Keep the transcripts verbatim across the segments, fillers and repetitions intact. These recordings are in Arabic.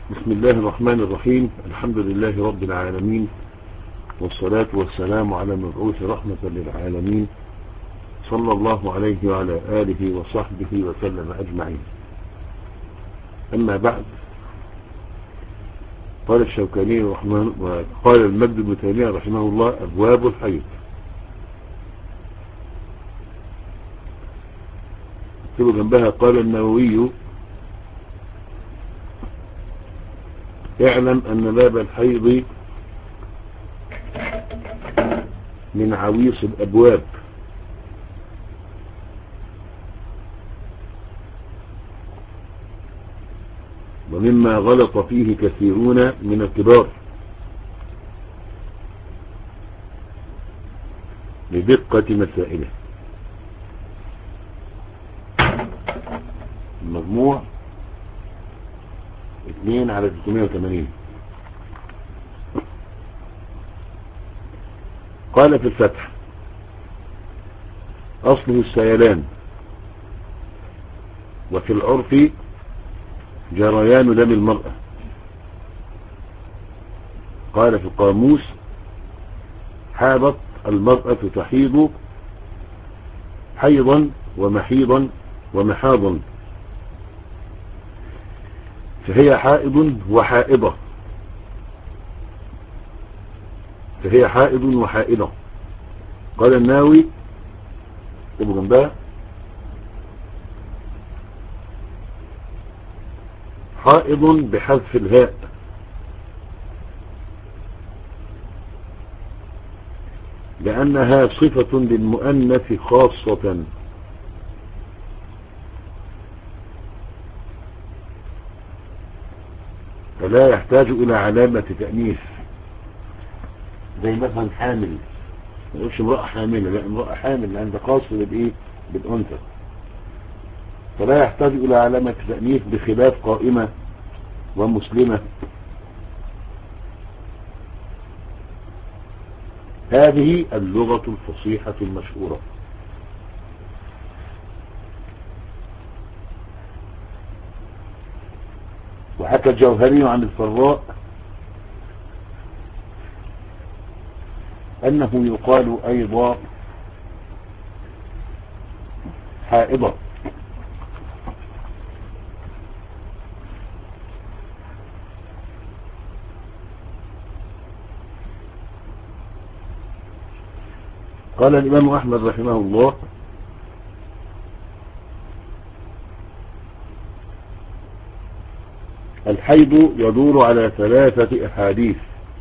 بسم الله الرحمن الرحيم. الحمد لله رب العالمين، والصلاة والسلام على المبعوث رحمة للعالمين، صلى الله عليه وعلى آله وصحبه وسلم أجمعين. أما بعد، قال الشوكاني رحمه وقال المجد بن تيمية رحمه الله: أبواب الحيض. اكتبوا جنبها: قال النووي: اعلم أن باب الحيض من عويص الأبواب، ومما غلط فيه كثيرون من الكبار لدقة مسائله. المجموع اثنين على ثلاثمائة وثمانين. قال في الفتح: أصله السيلان، وفي العرف جريان دم المرأة. قال في القاموس: حاضت المرأة تحيض حيضا ومحيضا ومحاضا، فهي حائض وحائضة فهي حائض وحائضة. قال الناوي: اكتبوا جنبها: حائض بحذف الهاء، لأنها صفة للمؤنث خاصة، فلا يحتاج إلى علامة تأنيث، زي مثلا حامل، ما يقولش امرأة حاملة، لا، امرأة حامل لأن ده خاص بالإيه؟ بالأنثى، فلا يحتاج إلى علامة تأنيث، بخلاف قائمة ومسلمة. هذه اللغة الفصيحة المشهورة. وحكى الجوهري عن الفراء أنه يقال أيضا حائضة. قال الإمام أحمد رحمه الله: الحيض يدور على ثلاثة أحاديث: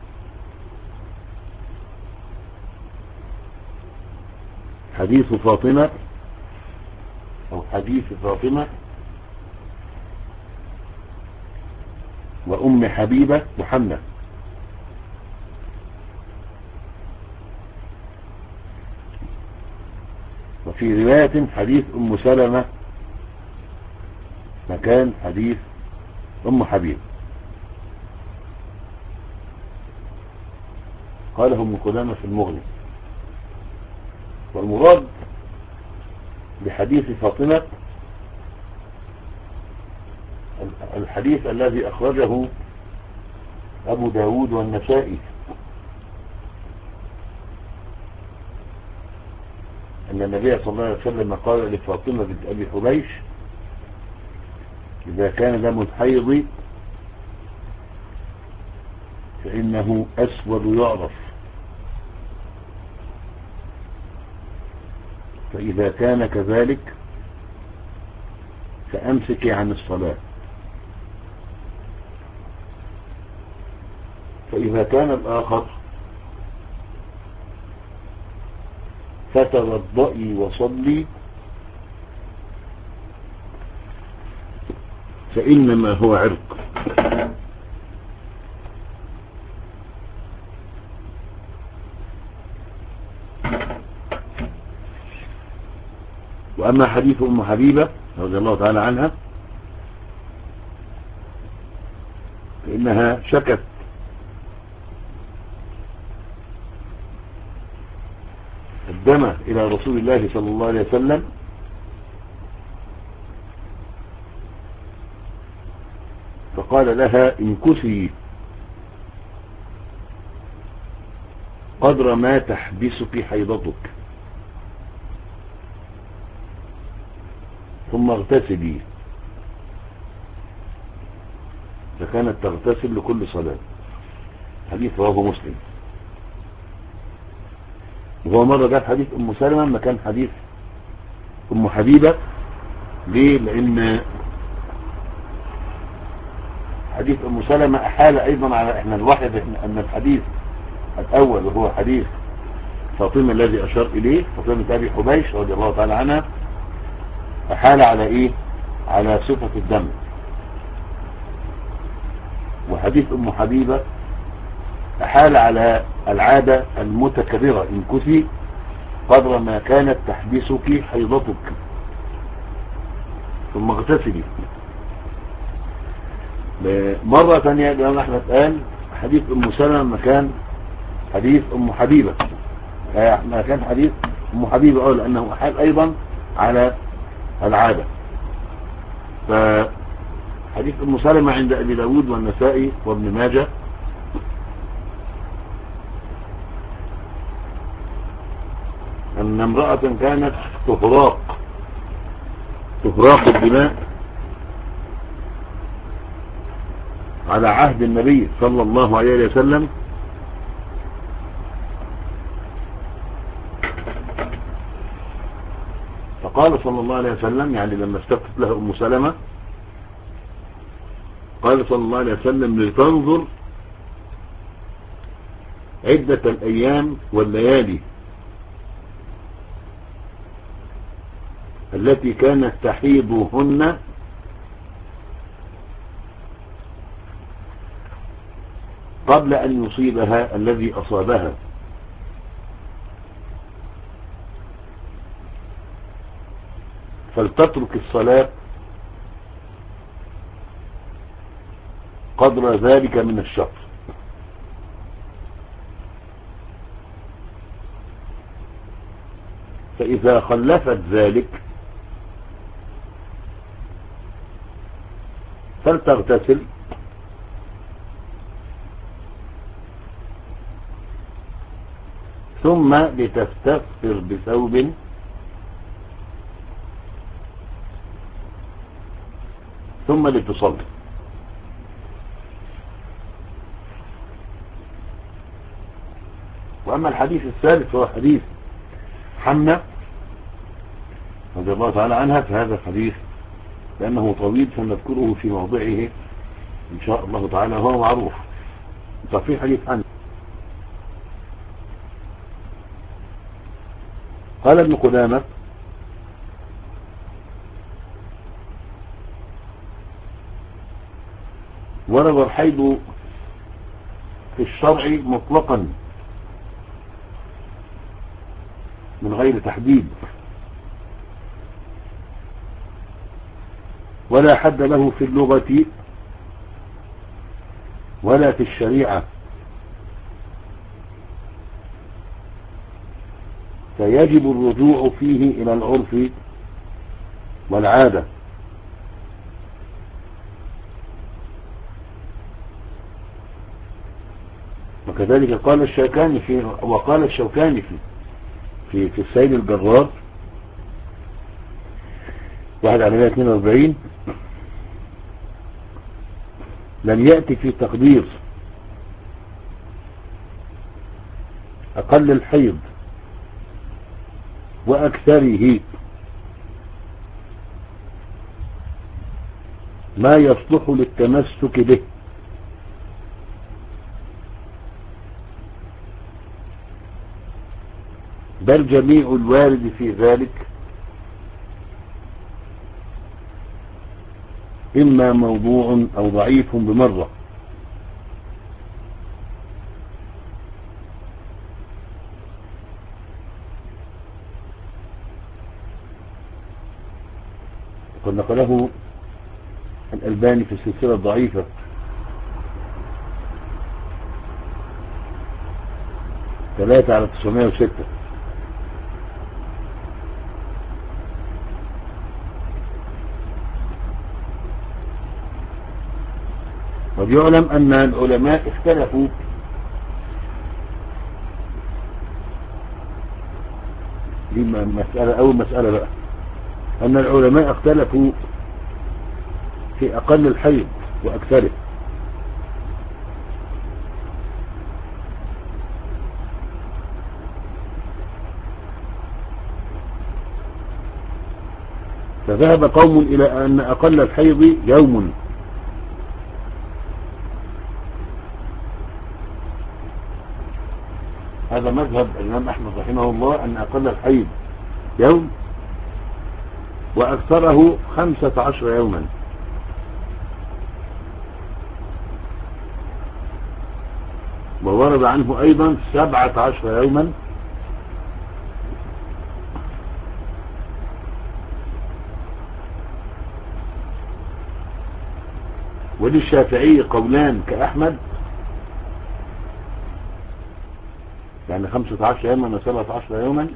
حديث فاطمة أو حديث فاطمة، وأم حبيبة محمد، وفي رواية حديث أم سلمة مكان حديث أم حبيبة. قاله ابن قدامة في المغني. والمراد بحديث فاطمة الحديث الذي أخرجه أبو داود والنسائي، أن النبي صلى الله عليه وسلم قال لفاطمة بنت أبي حبيش: إذا كان دم الحيض فإنه أسود يعرف، فإذا كان كذلك فأمسكي عن الصلاة، فإذا كان الآخر فتوضئي وصلي، فإنما هو عرق. وأما حديث أم حبيبة رضي الله تعالى عنها فإنها شكت الدم إلى رسول الله صلى الله عليه وسلم، فقال لها امكثي قدر ما تحبسك حيضتك ثم اغتسلي. فكانت تغتسل لكل صلاة. حديث رواه مسلم. وهو مرة جاء حديث أم سلمة ما كان حديث أم حبيبة. ليه؟ لأن حديث أم سلمة أحال أيضا على إحنا الواحد أن الحديث الأول وهو حديث فاطمة الذي أشار إليه، فاطمة أبي حبيش رضي الله تعالى عنها، أحال على إيه؟ على صفة الدم. وحديث أم حبيبة أحال على العادة المتكررة امكثي قدر ما كانت تحبسك حيضتك ثم اغتسلي. مرة ثانية الإمام أحمد قال حديث أم سلمة مكان حديث أم حبيبة، مكان حديث أم حبيبة أول لأنه أحال أيضا على العادة. فحديث أم سلمة عند أبي داود والنسائي وابن ماجه أن امرأة كانت تهراق تهراق الدماء على عهد النبي صلى الله عليه وسلم، فقال صلى الله عليه وسلم يعني لما استفتت له أم سلمة قال صلى الله عليه وسلم لتنظر عدة الأيام والليالي التي كانت تحيضهن قبل أن يصيبها الذي أصابها، فلتترك الصلاة قدر ذلك من الشهر، فإذا خلفت ذلك فلتغتسل ثم لتستغفر بثوب ثم لتصلي. وأما الحديث الثالث هو حديث حمنة رضي الله تعالى عنها، فهذا الحديث لأنه طويل فنذكره في موضعه إن شاء الله تعالى. هو معروف في حديث حمنة. قال ابن قدامة ورد الحيض في الشرع مطلقا من غير تحديد، ولا حد له في اللغة ولا في الشريعة، فيجب الرجوع فيه إلى العرف والعادة. وكذلك قال الشوكاني في وقال الشوكاني في في, في السيد الجرار واحد على مئة واثنين وأربعين لم يأتي في تقدير أقل الحيض وأكثره ما يصلح للتمسك به، بل جميع الوارد في ذلك إما موضوع أو ضعيف بمرة. وقد نقله الألباني في السلسلة الضعيفة ثلاثة على تسعمائة وستة. ويعلم أن العلماء اختلفوا دي مسألة أول مسألة بقى، أن العلماء اختلفوا في أقل الحيض وأكثره. فذهب قوم إلى أن أقل الحيض يوم، هذا مذهب الإمام أحمد رحمه الله، أن أقل الحيض يوم وأكثره خمسة عشر يوما. وورد عنه أيضا سبعة عشر يوما، وللشافعي قولان كأحمد، يعني خمسة عشر يوما وسبعة عشر يوما.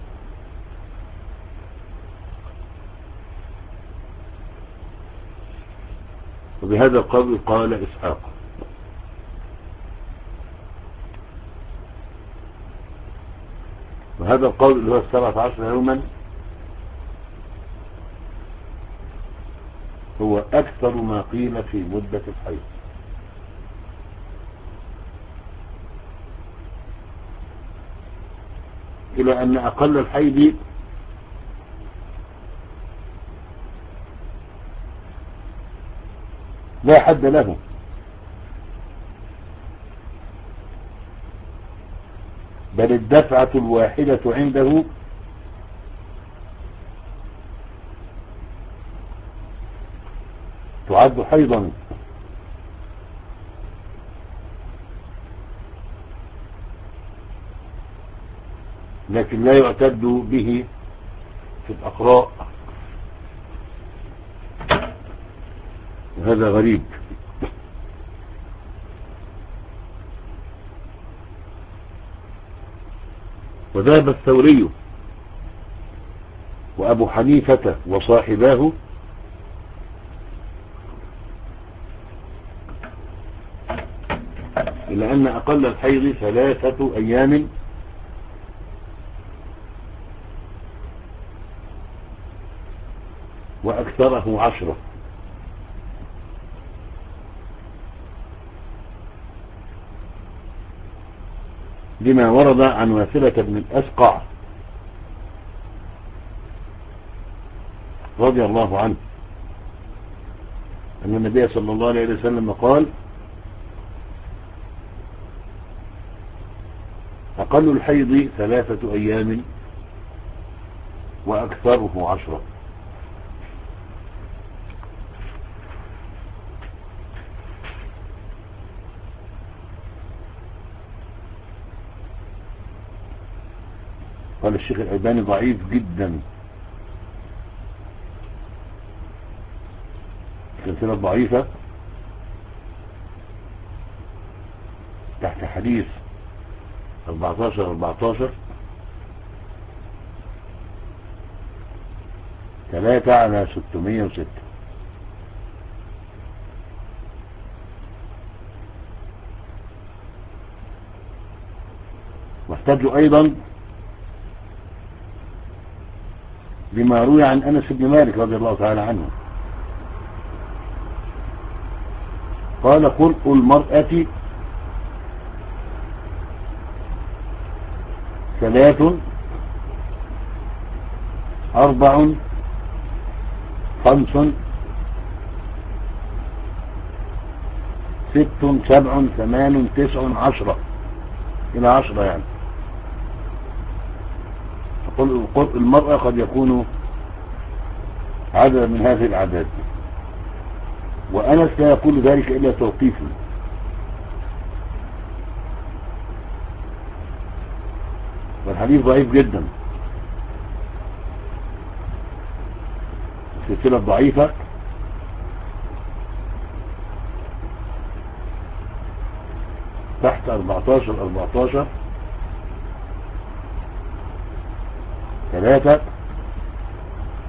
وبهذا القول قال إسحاق. وهذا القول اللي هو السبعة عشر يوما هو أكثر ما قيل في مدة الحيض، إلى أن أقل الحيض لا حد له، بل الدفعة الواحدة عنده تعد حيضا، لكن لا يعتد به في الأقراء، وهذا غريب. وذهب الثوري وأبو حنيفة وصاحباه إلى أن أقل الحيض ثلاثة أيام وأكثره عشرة، لما ورد عن واثلة بن الأسقع رضي الله عنه أن النبي صلى الله عليه وسلم قال: أقل الحيض ثلاثة أيام وأكثره عشرة. قال الشيخ الألباني ضعيف جدا، سلسلة ضعيفة تحت حديث أربعتاشر أربعتاشر ثلاثة على ستمائة وستة. واحتجوا أيضا بما روي عن أنس بن مالك رضي الله تعالى عنه قال: خلق المرأة ثلاث أربع خمس ست سبع ثمان تسع عشرة، إلى عشرة يعني. خلق المرأة قد يكون عدد من هذه الأعداد، وأنس لا يقول ذلك إلا توقيفا. والحديث ضعيف جدا، السلسلة ضعيفة تحت أربعتاشر أربعتاشر ثلاثة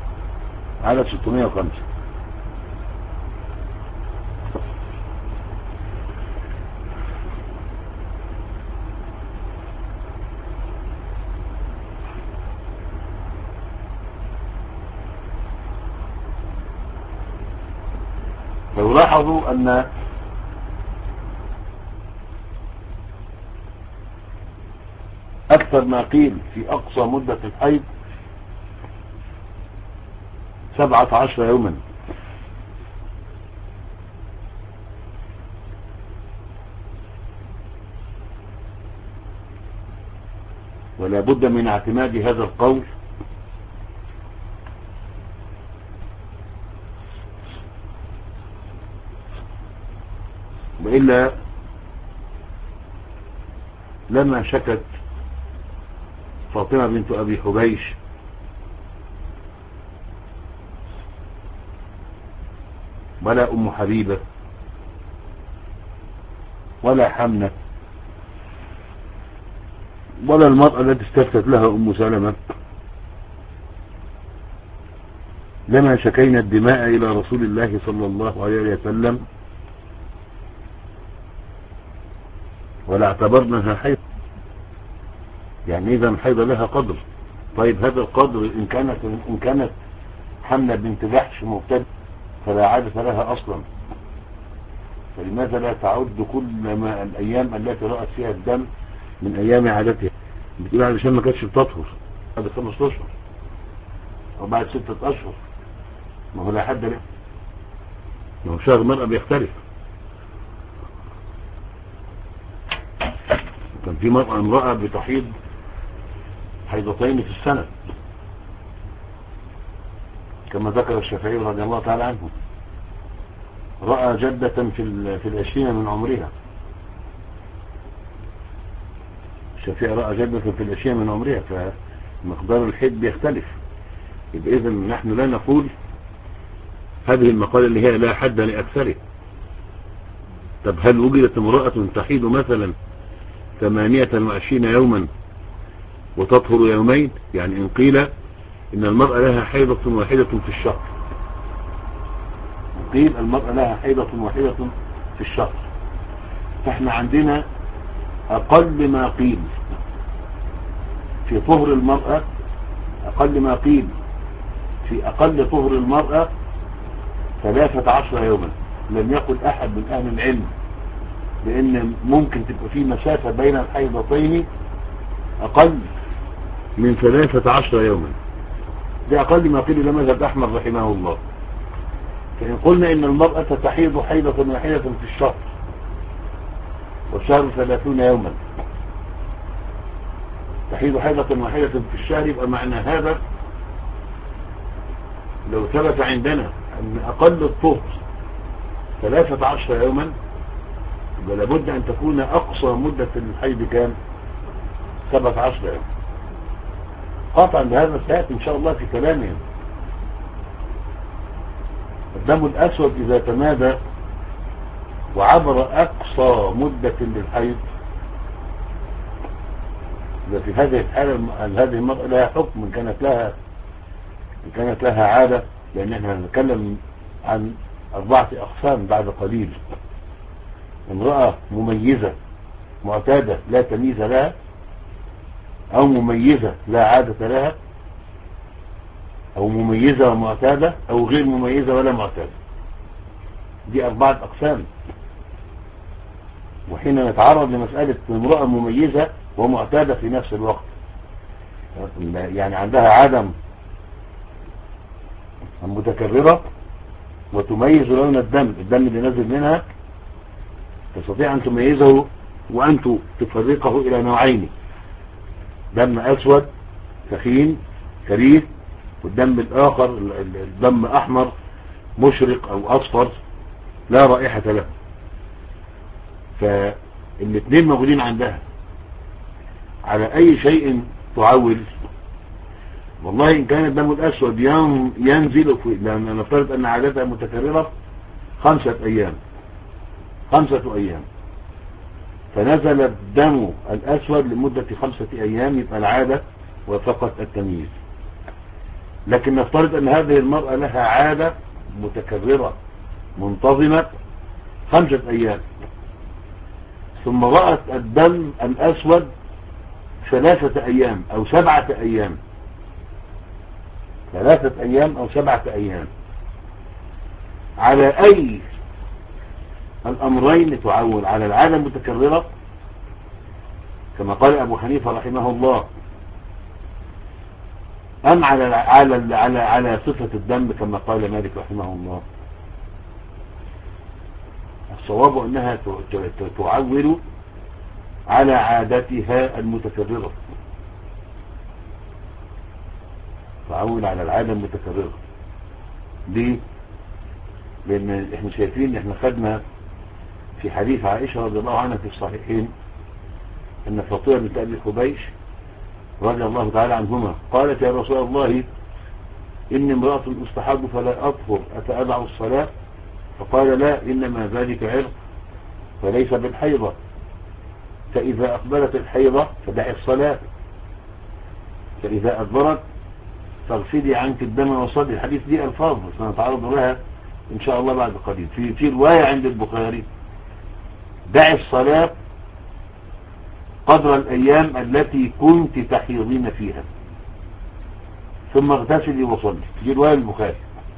على ستمائة وخمسة. ولاحظوا أن أكثر ما قيل في أقصى مدة الحيض سبعة عشر يوما، ولا بد من اعتماد هذا القول وإلا لما شكت فاطمة بنت أبي حبيش ولا أم حبيبة ولا حمنة ولا المرأة التي استفتت لها أم سلمة لما شكينا الدماء إلى رسول الله صلى الله عليه وسلم ولا اعتبرناها حيض. يعني إذا الحيض لها قدر. طيب هذا القدر إن كانت إن كانت حمنة بنت جحش مبتدأ فلا عادة لها أصلا، فلماذا لا تعد كل ما الأيام التي رأت فيها الدم من أيام عادتها؟ بتقول علشان ما كانتش بتطهر بعد خمس أشهر أو بعد ستة أشهر. ما هو لا حد له، ما هو شهر المرأة بيختلف. كان في مرأة امرأة بتحيض حيضتين في السنة كما ذكر الشافعي رضي الله تعالى عنه، رأى جدة في في العشرين من عمرها. الشافعي رأى جدة في العشرين من عمرها، فمقدار الحيض بيختلف. يبقى إذن نحن لا نقول هذه المقالة اللي هي لا حد لأكثره. طب هل وجدت امرأة تحيض مثلا ثمانية وعشرين يوما وتطهر يومين؟ يعني إن قيل إن المرأة لها حيضة واحدة في الشهر، قيل المرأة لها حيضة واحدة في الشهر، فاحنا عندنا أقل ما قيل في طهر المرأة، أقل ما قيل في أقل طهر المرأة ثلاثة عشر يوما. لم يقل أحد من أهل العلم لأن ممكن تبقى في مسافة بين الحيضتين أقل من ثلاثة عشر يوما. ده أقل ما قيل لمذهب أحمد رحمه الله. فإن قلنا إن المرأة تحيض حيضة واحدة في الشهر والشهر ثلاثون يوما، تحيض حيضة واحدة في الشهر، يبقى معنى هذا لو ثبت عندنا أن أقل الطهر ثلاثة عشر يوما، يبقى لابد أن تكون أقصى مدة الحيض كام؟ سبعة عشر يوم. قطعا بهذا سيأتي إن شاء الله في كلامهم. الدم الأسود إذا تمادى وعبر أقصى مدة للحيض، إذا في هذه الحالة هذه المرأة لها حكم إن كانت لها إن كانت لها عادة، لأن احنا هنتكلم عن أربعة أقسام بعد قليل. امرأة مميزة معتادة لا تمييز لها، أو مميزة لا عادة لها، أو مميزة ومعتادة، أو غير مميزة ولا معتادة. دي أربعة أقسام. وحين نتعرض لمسألة امرأة مميزة ومعتادة في نفس الوقت، يعني عندها عدم متكررة وتميز لون الدم الدم اللي نزل منها، تستطيع أن تميزه وأن تفرقه إلى نوعين: دم أسود ثخين كريث، والدم الآخر الدم أحمر مشرق أو أصفر لا رائحة له. فالاثنين موجودين عندها. على أي شيء تعول؟ والله إن كان الدم الأسود ينزل في، لأن نفترض أن عادتها متكررة خمسة أيام خمسة أيام فنزل الدم الأسود لمدة خمسة أيام، يبقى العادة وفقط التمييز. لكن نفترض أن هذه المرأة لها عادة متكررة منتظمة خمسة أيام، ثم رأت الدم الأسود ثلاثة أيام أو سبعة أيام ثلاثة أيام أو سبعة أيام على أي الأمرين تعول على العادة المتكررة كما قال أبو حنيفة رحمه الله، أم على على على على صفة الدم كما قال مالك رحمه الله؟ الصواب أنها تعول على عادتها المتكررة، تعول على العادة المتكررة. ليه؟ لأن احنا شايفين، احنا خدنا في حديث عائشة رضي الله عنها في الصحيحين أن فاطمة بنت أبي حبيش رضي الله تعالى عنهما قالت يا رسول الله إني امرأة أستحب فلا أطهر أتأدع الصلاة؟ فقال لا، إنما ذلك عرق فليس بالحيضة، فإذا أقبلت الحيضة فدعي الصلاة، فإذا أدبرت فاغسلي عنك الدم وصلي. الحديث دي ألفاظ سنتعرض لها إن شاء الله بعد قليل. في في رواية عند البخاري دعي الصلاة قدر الأيام التي كنت تحيضين فيها ثم اغتسلي وصلي. دي رواية البخاري.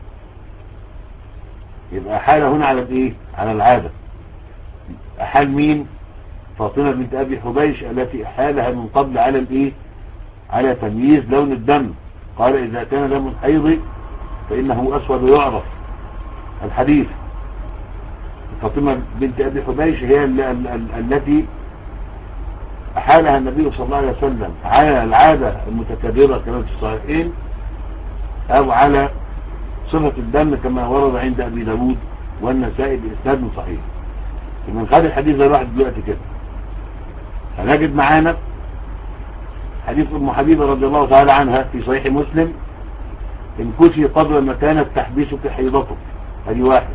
يبقى حالة هنا على الايه؟ على العادة. أحال مين؟ فاطمة بنت أبي حبيش التي أحالها من قبل على الايه؟ على تمييز لون الدم. قال إذا كان دم حيض فإنه أسود يعرف. الحديث فاطمة بنت أبي حبيش هي التي أحالها النبي صلى الله عليه وسلم على العادة المتكررة كما في الصحيحين أو على صفة الدم كما ورد عند أبي داود والنسائي بإسناد صحيح. ومن خلال الحديث ده الواحد دلوقتي كده هنجد معانا حديث أم حبيبة رضي الله تعالى عنها في صحيح مسلم إن كشي قدر ما كانت تحبسك حيضتك، هذه واحد.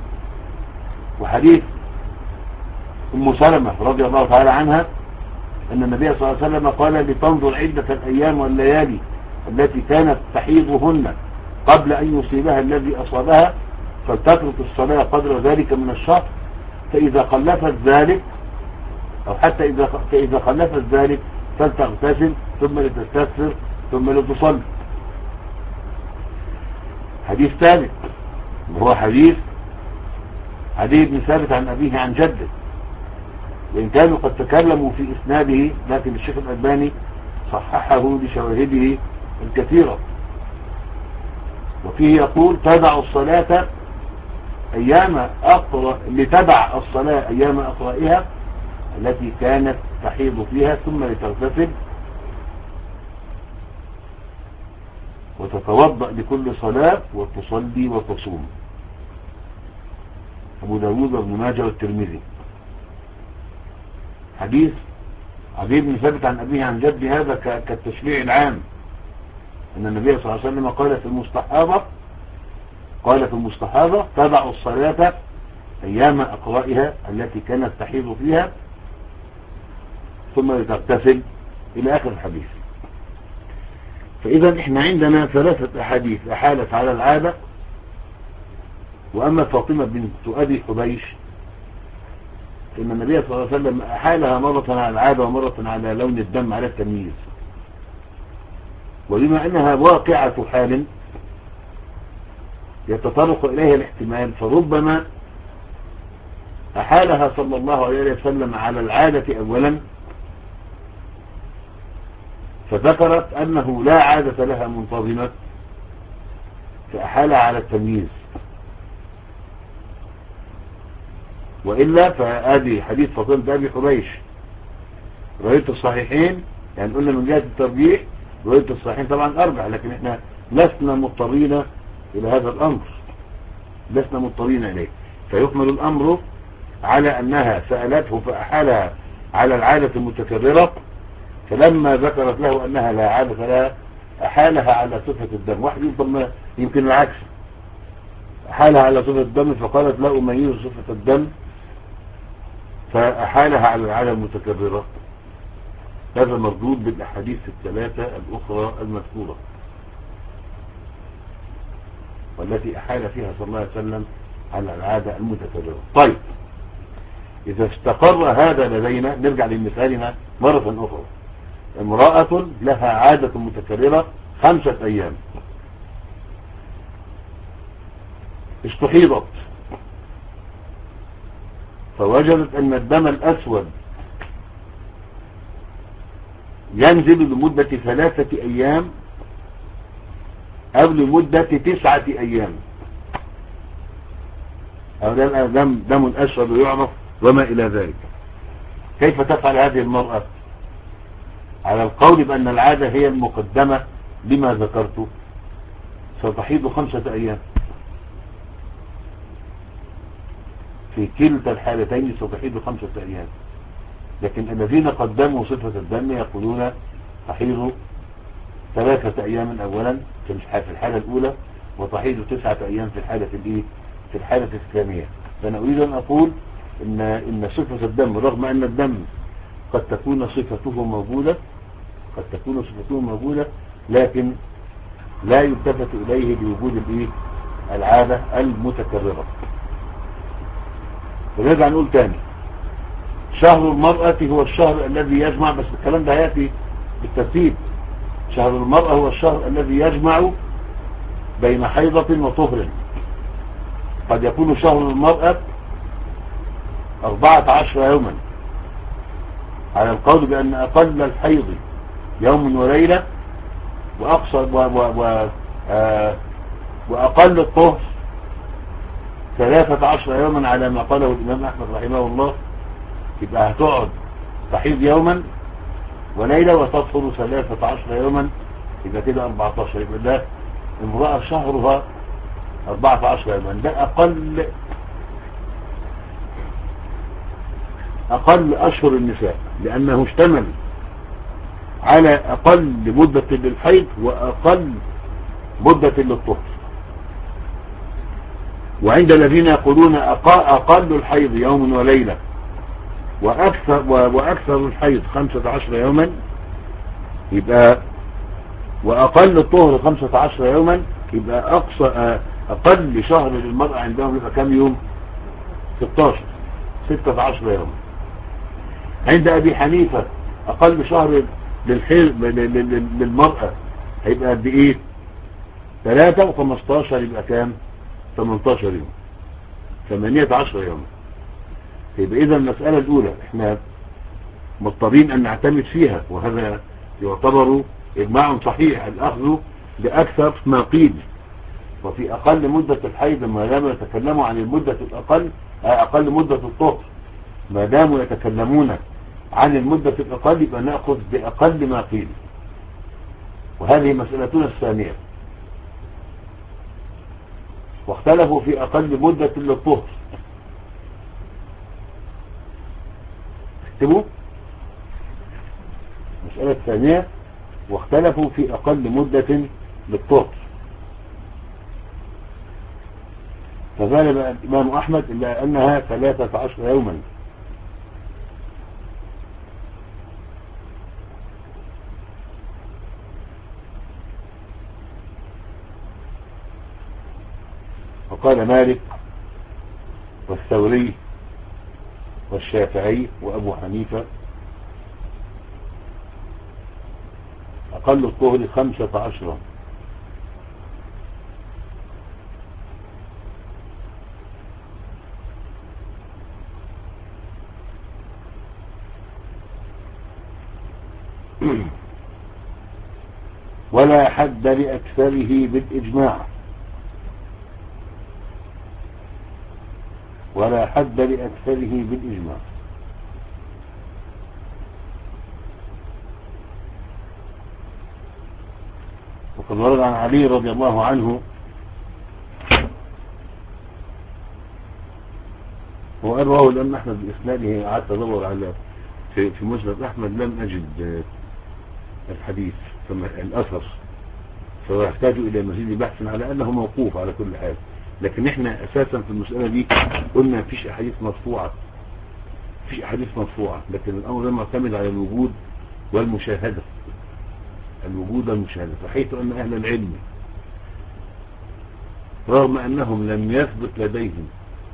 وحديث أم سلمة رضي الله تعالى عنها أن النبي صلى الله عليه وسلم قال لتنظر عدة الأيام والليالي التي كانت تحيضهن قبل أن يصيبها الذي أصابها فلتترك الصلاة قدر ذلك من الشهر، فإذا خلفت ذلك أو حتى إذا فإذا خلفت ذلك فلتغتسل ثم لتستغفر ثم لتصلي. حديث ثالث وهو حديث عدي بن ثابت عن أبيه عن جده، وإن كانوا قد تكلموا في إسناده لكن الشيخ الألباني صححه لشواهده الكثيرة. وفيه يقول تدع الصلاة أيام أقرأ لتدع الصلاة أيام أقرائها التي كانت تحيض فيها ثم لتغتسل وتتوضأ لكل صلاة وتصلي وتصوم. أبو داود وابن ماجه والترمذي. حديث عدي بن ثابت عن أبيه عن جده هذا كالتشريع العام أن النبي صلى الله عليه وسلم قال في المستحاضة قال في المستحاضة تدع الصلاة أيام أقرائها التي كانت تحيض فيها ثم لتغتسل إلى آخر الحديث. فإذا إحنا عندنا ثلاثة أحاديث أحالت على العادة. وأما فاطمة بنت أبي حبيش فإن النبي صلى الله عليه وسلم أحالها مرة على العادة ومرة على لون الدم على التمييز، وبما أنها واقعة حال يتطرق إليها الاحتمال فربما أحالها صلى الله عليه وسلم على العادة أولا فذكرت أنه لا عادة لها منتظمة فأحالها على التمييز. وإلا فهذه حديث فاطمة أبي حبيش رواية الصحيحين، يعني قلنا من جهة الترجيح رواية الصحيحين طبعا أرجح، لكن احنا لسنا مضطرين إلى هذا الأمر، لسنا مضطرين إليه. فيكمل الأمر على أنها سألته فأحالها على العادة المتكررة، فلما ذكرت له أنها لا عادة لها أحالها على صفة الدم. واحد يمكن, يمكن العكس، أحالها على صفة الدم فقالت لا أميز صفة الدم فأحالها على العادة المتكررة. هذا مردود بالأحاديث الثلاثة الأخرى المذكورة والتي أحال فيها صلى الله عليه وسلم على العادة المتكررة. طيب إذا استقر هذا لدينا نرجع لمثالنا مرة أخرى. امرأة لها عادة متكررة خمسة أيام استحيضت فوجدت أن الدم الأسود ينزل لمدة ثلاثة أيام أو لمدة تسعة أيام، أو دم دم أسود يعرف وما إلى ذلك. كيف تفعل هذه المرأة؟ على القول بأن العادة هي المقدمة لما ذكرته، ستحيض خمسة أيام في كلتا الحالتين، ستحيض خمسة أيام. لكن الذين قدموا صفة الدم يقولون تحيض ثلاثة أيام أولا في الحالة الأولى، وتحيض تسعة أيام في الحالة الإيه؟ في الحالة الثانية. فأنا أريد أن أقول إن إن صفة الدم رغم أن الدم قد تكون صفته موجودة قد تكون صفته موجودة لكن لا يلتفت إليه بوجود الإيه؟ العادة المتكررة. فنرجع نقول تاني، شهر المرأة هو الشهر الذي يجمع، بس الكلام ده هيأتي بالترتيب. شهر المرأة هو الشهر الذي يجمع بين حيضة وطهر. قد يكون شهر المرأة أربعة عشر يوما على القول بأن أقل الحيض يوم وليلة، وأقصى و و و آه وأقل الطهر ثلاثة عشر يوما على ما قاله الإمام أحمد رحمه الله. يبقى هتقعد تحيض يوما وليلة وتطهر ثلاثة عشر يوما، يبقى كده أربعة عشر. يبقى ده امرأة شهرها أربعة عشر يوما. ده أقل أقل أشهر النساء، لأنه اشتمل على أقل مدة للحيض وأقل مدة للطهر. وعند الذين يقولون أقل الحيض يوم وليلة وأكثر, وأكثر الحيض خمسة عشر يوما، يبقى وأقل الطهر خمسة عشر يوما، يبقى أقصى أقل شهر للمرأة عندهم يبقى كم يوم؟ ستاشر ستة عشر يوما. عند أبي حنيفة أقل شهر للحيض للمرأة هيبقى قد إيه؟ ثلاثة وخمستاشر، يبقى كام؟ ثمانتاشر يوم، ثمانية عشر يوم. يبقى إذا المسألة الأولى احنا مضطرين أن نعتمد فيها، وهذا يعتبر إجماع صحيح، الأخذ بأكثر ما قيل. وفي أقل مدة الحيض ما دام يتكلموا عن المدة الأقل أقل مدة الطهر، ما داموا يتكلمون عن المدة الأقل يبقى نأخذ بأقل ما قيل. وهذه مسألتنا الثانية. واختلفوا في أقل مدة للطهر. اكتبوا المسألة الثانية، واختلفوا في أقل مدة للطهر. فغالب الإمام أحمد إلا أنها ثلاثة عشر يوما. وقال مالك والثوري والشافعي وأبو حنيفة أقل الطهر خمسة عشر. ولا حد لأكثره بالإجماع، ولا حد لأكثره بالإجماع. وقد ورد عن علي رضي الله عنه وأرواه الإمام أحمد بإسناده، قعدت أدور على في, في مسند أحمد لم أجد الحديث ثم الأثر، فيحتاج إلى مزيد بحث على أنه موقوف على كل حال. لكن احنا أساسا في المسألة دي قلنا مفيش أحاديث مرفوعة، مفيش أحاديث مرفوعة، لكن الأمر ده معتمد على الوجود والمشاهدة، الوجود والمشاهدة. فحيث أن أهل العلم رغم أنهم لم يثبت لديهم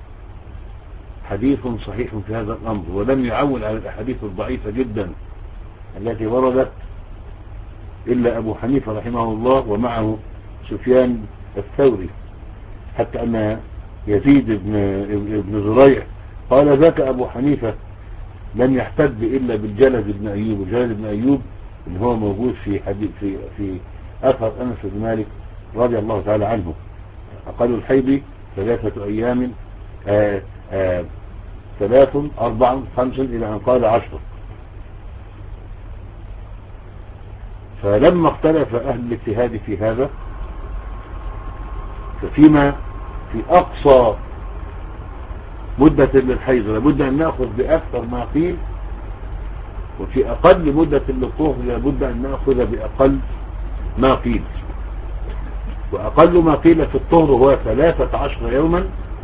حديث صحيح في هذا الأمر، ولم يعول على الأحاديث الضعيفة جدا التي وردت إلا أبو حنيفة رحمه الله ومعه سفيان الثوري، حتى أن يزيد بن, بن زريع قال ذاك أبو حنيفة لم يحتج إلا بالجلد بن أيوب. الجلد بن أيوب اللي هو موجود في حديث في في أثر أنس بن مالك رضي الله تعالى عنه. أقل الحيض ثلاثة أيام، آآ آآ ثلاث أربع خمس إلى أن قال عشر. فلما اختلف أهل الاجتهاد في هذا، ففيما في أقصى مدة للحيض لابد أن نأخذ بأكثر ما قيل، وفي أقل مدة للطهر لابد أن نأخذ بأقل ما قيل. وأقل ما قيل في الطهر هو ثلاثة عشر يوما،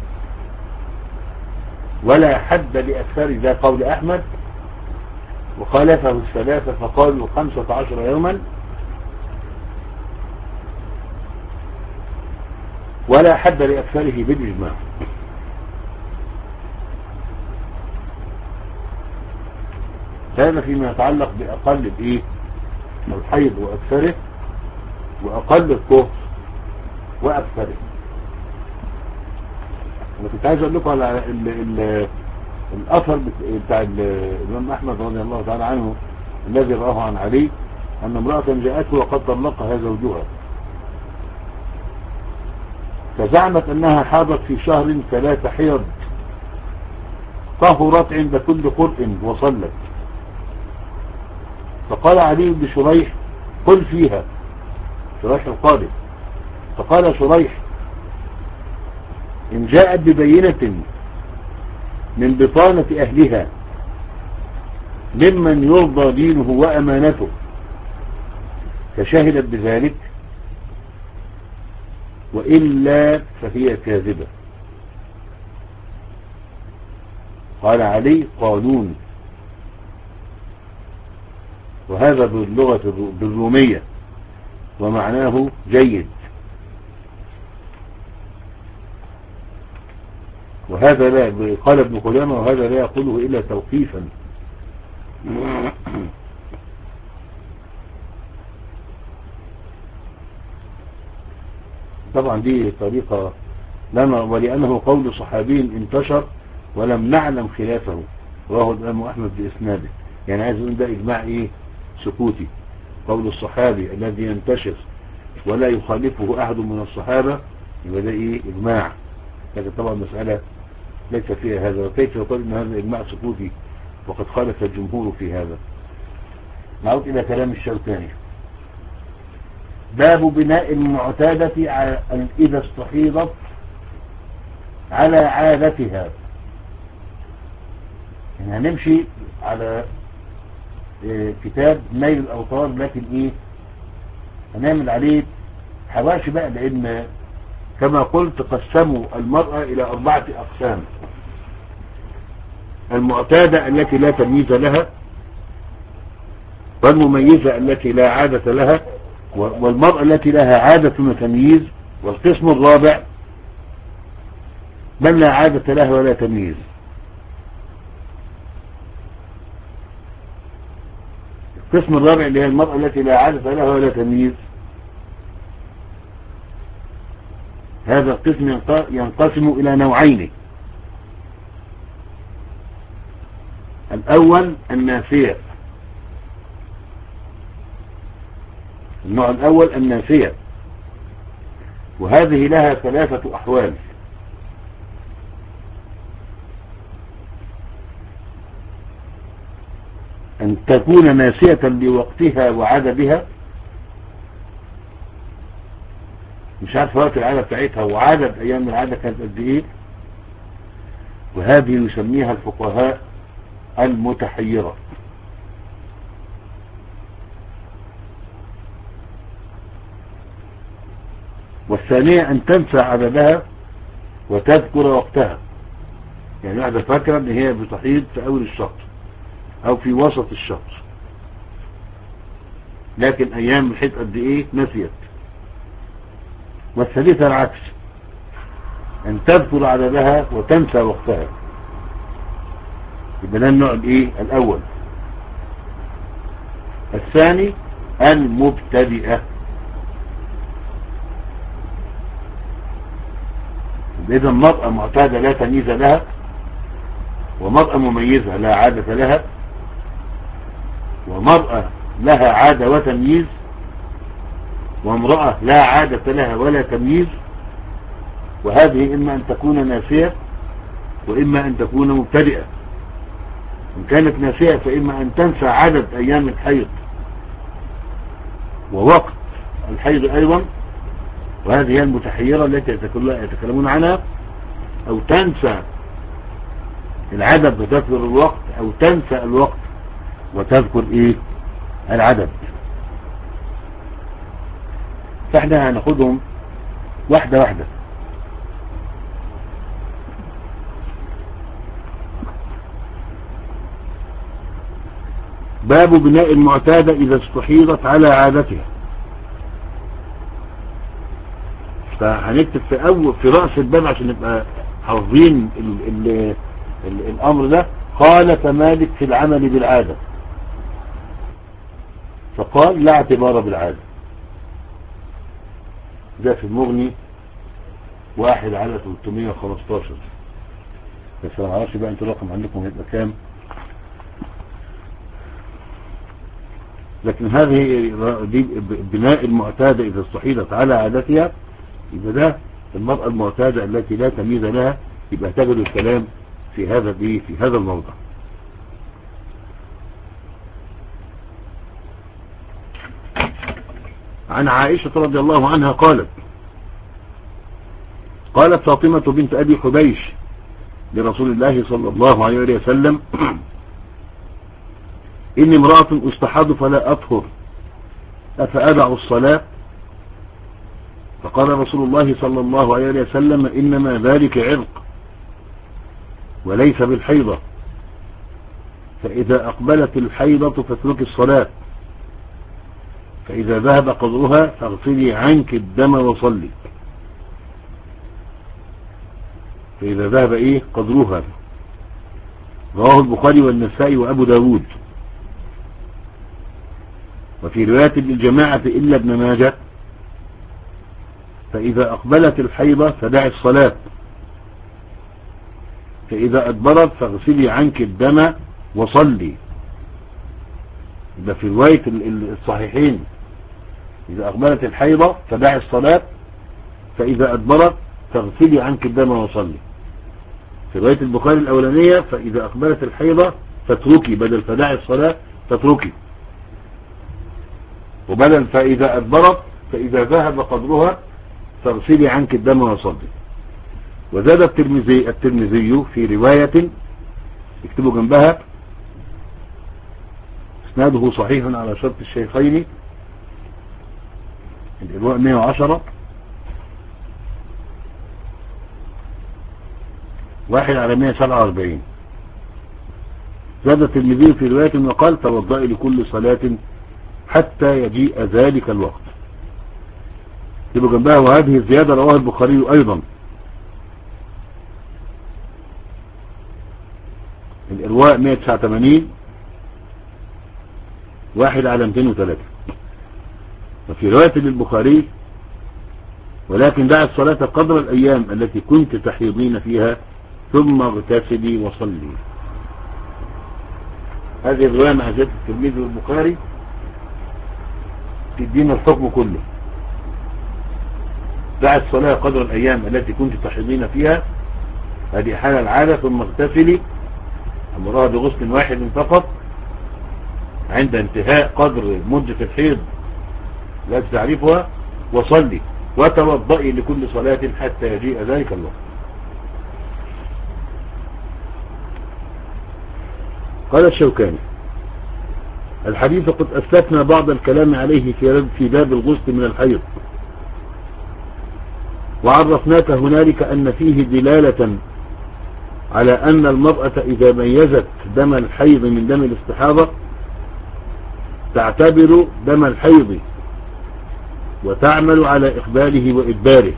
ولا حد لأكثر، ذا قول أحمد، وخالفه الثلاثة فقالوا خمسة عشر يوما، ولا حد لأكثره بالإجماع. هذا فيما يتعلق بأقل الإيه الحيض وأكثره، وأقل الطهر وأكثره. أنا كنت عايز أقول لكم على ال ال الأثر بتاع الإمام أحمد رضي الله تعالى عنه الذي رآه عن علي أن امرأة جاءته وقد طلقها زوجها، فزعمت أنها حاضت في شهر ثلاث حيض، طهرت عند كل قرء وصلت. فقال علي بن شريح قل فيها، شريح القاضي، فقال شريح إن جاءت ببينة من بطانة أهلها ممن يرضى دينه وأمانته فشهدت بذلك، وإلا فهي كاذبة. قال علي قانون، وهذا باللغة بالرومية ومعناه جيد، وهذا لا، قال ابن قدامة وهذا لا يقوله إلا توقيفا. طبعا دي طريقة لنا، ولأنه قول صحابي انتشر ولم نعلم خلافه، رواه الإمام أحمد بإسناده. يعني عايز يقول ده إجماع إيه سكوتي، قول الصحابي الذي ينتشر ولا يخالفه أحد من الصحابة يبقى ده إيه إجماع. لكن طبعا مسألة ليس فيها هذا، وكيف يقول إن هذا إجماع سكوتي وقد خالف الجمهور في هذا. نعود إلى كلام الشوكاني. باب بناء المعتادة إذا استحيضت على عادتها. يعني هنمشي على كتاب نيل الأوطار، لكن إيه هنعمل عليه حواشي بقى، لأن كما قلت قسموا المرأة إلى أربعة أقسام: المعتادة التي لا تمييز لها، والمميزة التي لا عادة لها، والمرأة التي لها عادة وتمييز، والقسم الرابع من لا عادة لها ولا تمييز. القسم الرابع اللي هي المرأة التي لا عادة لها ولا تمييز، هذا القسم ينقسم إلى نوعين: الأول الناسية، النوع الأول الناسية، وهذه لها ثلاثة أحوال: أن تكون ناسية لوقتها وعددها، مش عارف وقت العادة بتاعتها وعدد أيام العادة كانت قد إيه، وهذه يسميها الفقهاء المتحيرة. والثانية أن تنسى عددها وتذكر وقتها، يعني واحدة فاكرة ان هي بتحيض في اول الشهر او في وسط الشهر، لكن ايام الحيض قد ايه نسيت. والثالثة العكس، ان تذكر عددها وتنسى وقتها. يبقى ده النوع الايه الاول. الثاني المبتدئة، إذا المرأة معتادة لا تمييز لها ومرأة مميزة لا عادة لها، ومرأة لها عادة وتمييز، وامرأة لا عادة لها ولا تمييز. وهذه إما أن تكون ناسية وإما أن تكون مبتدئة. إن كانت ناسية فإما أن تنسى عدد أيام الحيض ووقت الحيض أيضا، وهذه هي المتحيرة التي يتكلمون عنها، أو تنسى العدد وتذكر الوقت، أو تنسى الوقت وتذكر إيه العدد. فاحنا هناخدهم واحدة واحدة. باب بناء المعتادة إذا استحيضت على عادتها. فهنكتب في أول في رأس الباب عشان نبقى حافظين ال ال ال الأمر ده. قال فمالك في العمل بالعادة، فقال لا اعتبار بالعادة. ده في المغني واحد على ثلاثمائة وخمستاشر. بس ما اعرفش بقى انتوا الرقم عندكم هيبقى كام، لكن هذه دي بناء المعتادة إذا استحيلت على عادتها. يبقى ده المرأة المعتادة التي لا تمييز لها، يبقى تجد الكلام في هذا دي في هذا الموضع. عن عائشة رضي الله عنها قالت قالت فاطمة بنت أبي حبيش لرسول الله صلى الله عليه وسلم إني امرأة استحاض فلا أطهر أفأدع الصلاة؟ فقال رسول الله صلى الله عليه وسلم إنما ذلك عرق وليس بالحيضة، فإذا أقبلت الحيضة فاترك الصلاة، فإذا ذهب قدرها فاغسلي عنك الدم وصلي. فإذا ذهب إيه قدرها. رواه البخاري والنسائي وأبو داود. وفي رواية للجماعة إلا ابن ماجه فإذا أقبلت الحيضة فدع الصلاة، فإذا أدبرت فاغسلي عنك الدم وصلي. يبقى في رواية الصحيحين إذا أقبلت الحيضة فدع الصلاة، فإذا أدبرت فاغسلي عنك الدم وصلي. في رواية البخاري الأولانية فإذا أقبلت الحيضة فاتركي، بدل فدع الصلاة فاتركي، وبدل فإذا أدبرت فإذا ذهب قدرها فاغسلي عنك الدم وصلي. وزاد الترمذي الترمذي في رواية اكتبوا جنبها اسناده صحيح على شرط الشيخين، الإرواء مئة وعشرة واحد على مئة وسبعة وأربعين. زاد الترمذي في رواية وقال توضئي لكل صلاة حتى يجيء ذلك الوقت. اكتبوا جنبها وهذه الزيادة رواه البخاري أيضا، الإرواء مئة وتسعة وثمانين واحد على مئتين وثلاثة. وفي رواية للبخاري ولكن دع الصلاة قدر الأيام التي كنت تحيضين فيها ثم اغتسلي وصلي. هذه الرواية مع زيادة الترمذي والبخاري تدينا الحكم كله. دع الصلاة قدر الأيام التي كنت تحيضين فيها، هذه حال العادة، ثم اغتسلي أمرها بغسل واحد فقط عند انتهاء قدر مدة الحيض لا تعرفها، وصلي وتوضئي لكل صلاة حتى يجيء ذلك الوقت. قال الشوكاني الحديث قد أسلفنا بعض الكلام عليه في باب الغسل من الحيض، وعرفناك هنالك أن فيه دلالة على أن المرأة إذا ميزت دم الحيض من دم الاستحاضة تعتبر دم الحيض وتعمل على إقباله وإدباره،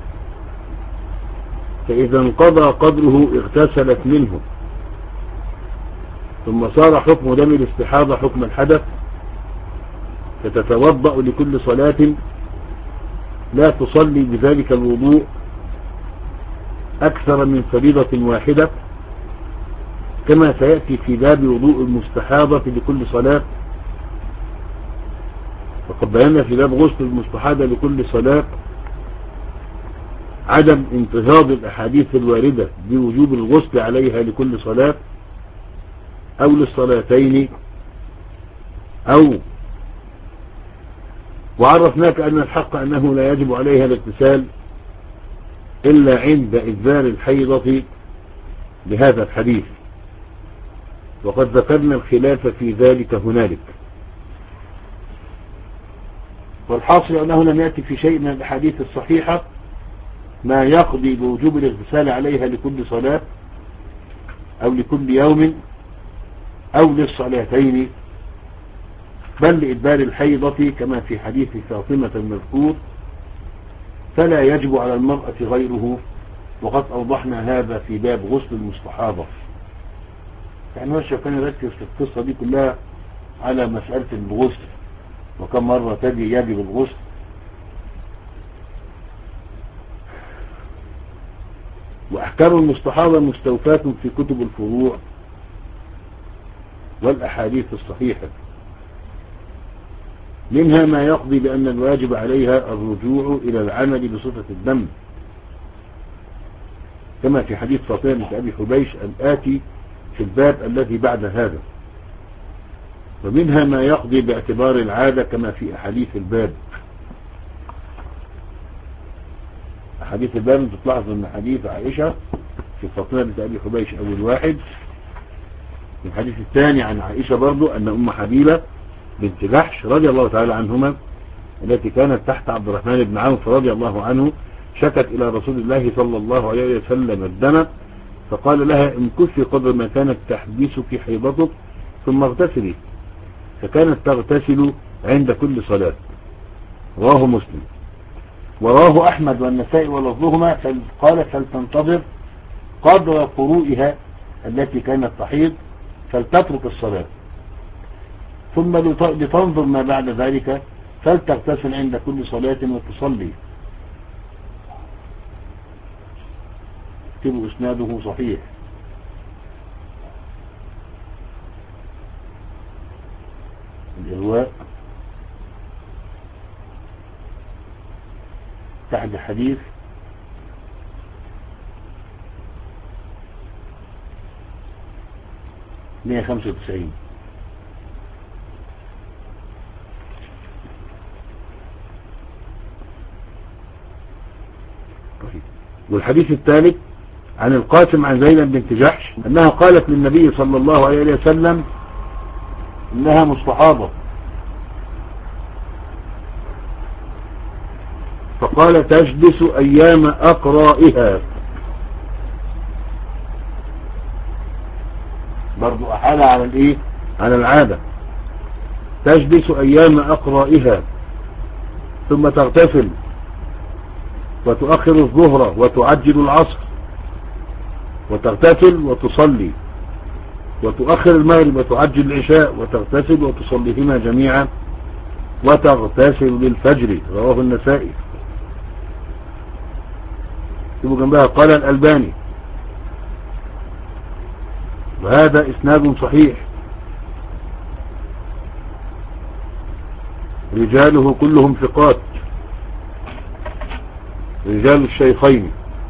فإذا انقضى قدره اغتسلت منه، ثم صار حكم دم الاستحاضة حكم الحدث، فتتوضأ لكل صلاة لا تصلي بذلك الوضوء أكثر من فريضة واحدة، كما سيأتي في باب وضوء المستحاضة لكل صلاة. وقد بينا في باب غسل المستحاضة لكل صلاة عدم انتهاض الأحاديث الواردة بوجوب الغسل عليها لكل صلاة أو للصلاتين، أو وعرفناك أن الحق أنه لا يجب عليها الاغتسال إلا عند إدبار الحيضة بهذا الحديث، وقد ذكرنا الخلاف في ذلك هنالك. والحاصل أنه لم يأتي في شيء من الأحاديث الصحيحة ما يقضي بوجوب الاغتسال عليها لكل صلاة أو لكل يوم أو للصلاتين، بل لإدبار الحيضة كما في حديث فاطمة المذكور، فلا يجب على المرأة غيره، وقد أوضحنا هذا في باب غسل المستحاضة. يعني هو الشيخان يركز في القصة دي كلها على مسألة الغسل وكم مرة تجي يجب الغسل. وأحكام المستحاضة مستوفاة في كتب الفروع والأحاديث الصحيحة، منها ما يقضي بأن الواجب عليها الرجوع إلى العمل بصفة الدم كما في حديث فاطمة بنت أبي حبيش الآتي في الباب الذي بعد هذا، ومنها ما يقضي باعتبار العادة كما في أحاديث الباب. أحاديث الباب انت تلاحظ أن حديث عائشة في فاطمة بنت أبي حبيش أول واحد، الحديث الثاني عن عائشة برضو أن أم حبيبة بنت جحش رضي الله تعالى عنهما التي كانت تحت عبد الرحمن بن عوف رضي الله عنه شكت إلى رسول الله صلى الله عليه وسلم الدم، فقال لها امكثي قدر ما كانت تحبسك حيضتك ثم اغتسلي، فكانت تغتسل عند كل صلاة. رواه مسلم. وراه أحمد والنسائي ولفظهما قال فلتنتظر قدر قروئها التي كانت تحيض فلتترك الصلاة، ثم لتنظر ما بعد ذلك فلتغتسل عند كل صلاة وتصلي. اكتبوا اسناده صحيح. الإرواء تحت حديث مئة وخمسة وتسعين. والحديث الثالث عن القاسم عن زينب بنت جحش أنها قالت للنبي صلى الله عليه وسلم إنها مستحاضة، فقال تجلس أيام أقرائها، برضو أحال على الإيه؟ على العادة، تجلس أيام أقرائها ثم تغتسل وتؤخر الظهر وتعجل العصر وتغتسل وتصلي، وتؤخر المغرب وتعجل العشاء وتغتسل وتصليهما جميعا، وتغتسل للفجر. رواه النسائي. تبقى جنبها قال الألباني وهذا إسناد صحيح رجاله كلهم ثقات رجال الشيخين.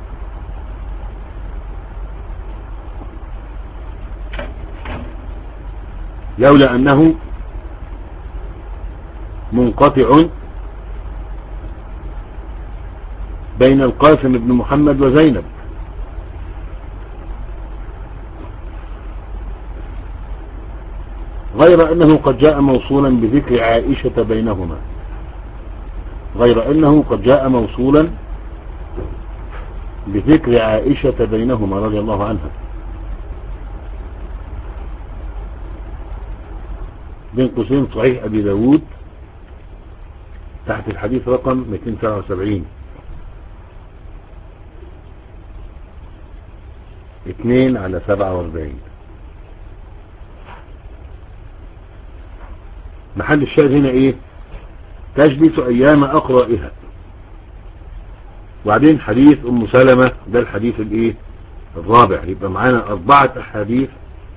لولا أنه منقطع بين القاسم بن محمد وزينب، غير أنه قد جاء موصولا بذكر عائشة بينهما غير أنه قد جاء موصولا بذكر عائشة بينهما رضي الله عنها بين قوسين صحيح أبي داود تحت الحديث رقم مئتين وسبعة وسبعين اثنين على سبعة واربعين. محل الشاهد هنا ايه؟ تجلس ايام اقرائها. وبعدين حديث ام سلمة ده الحديث الايه الرابع، يبقى معانا اربعة احاديث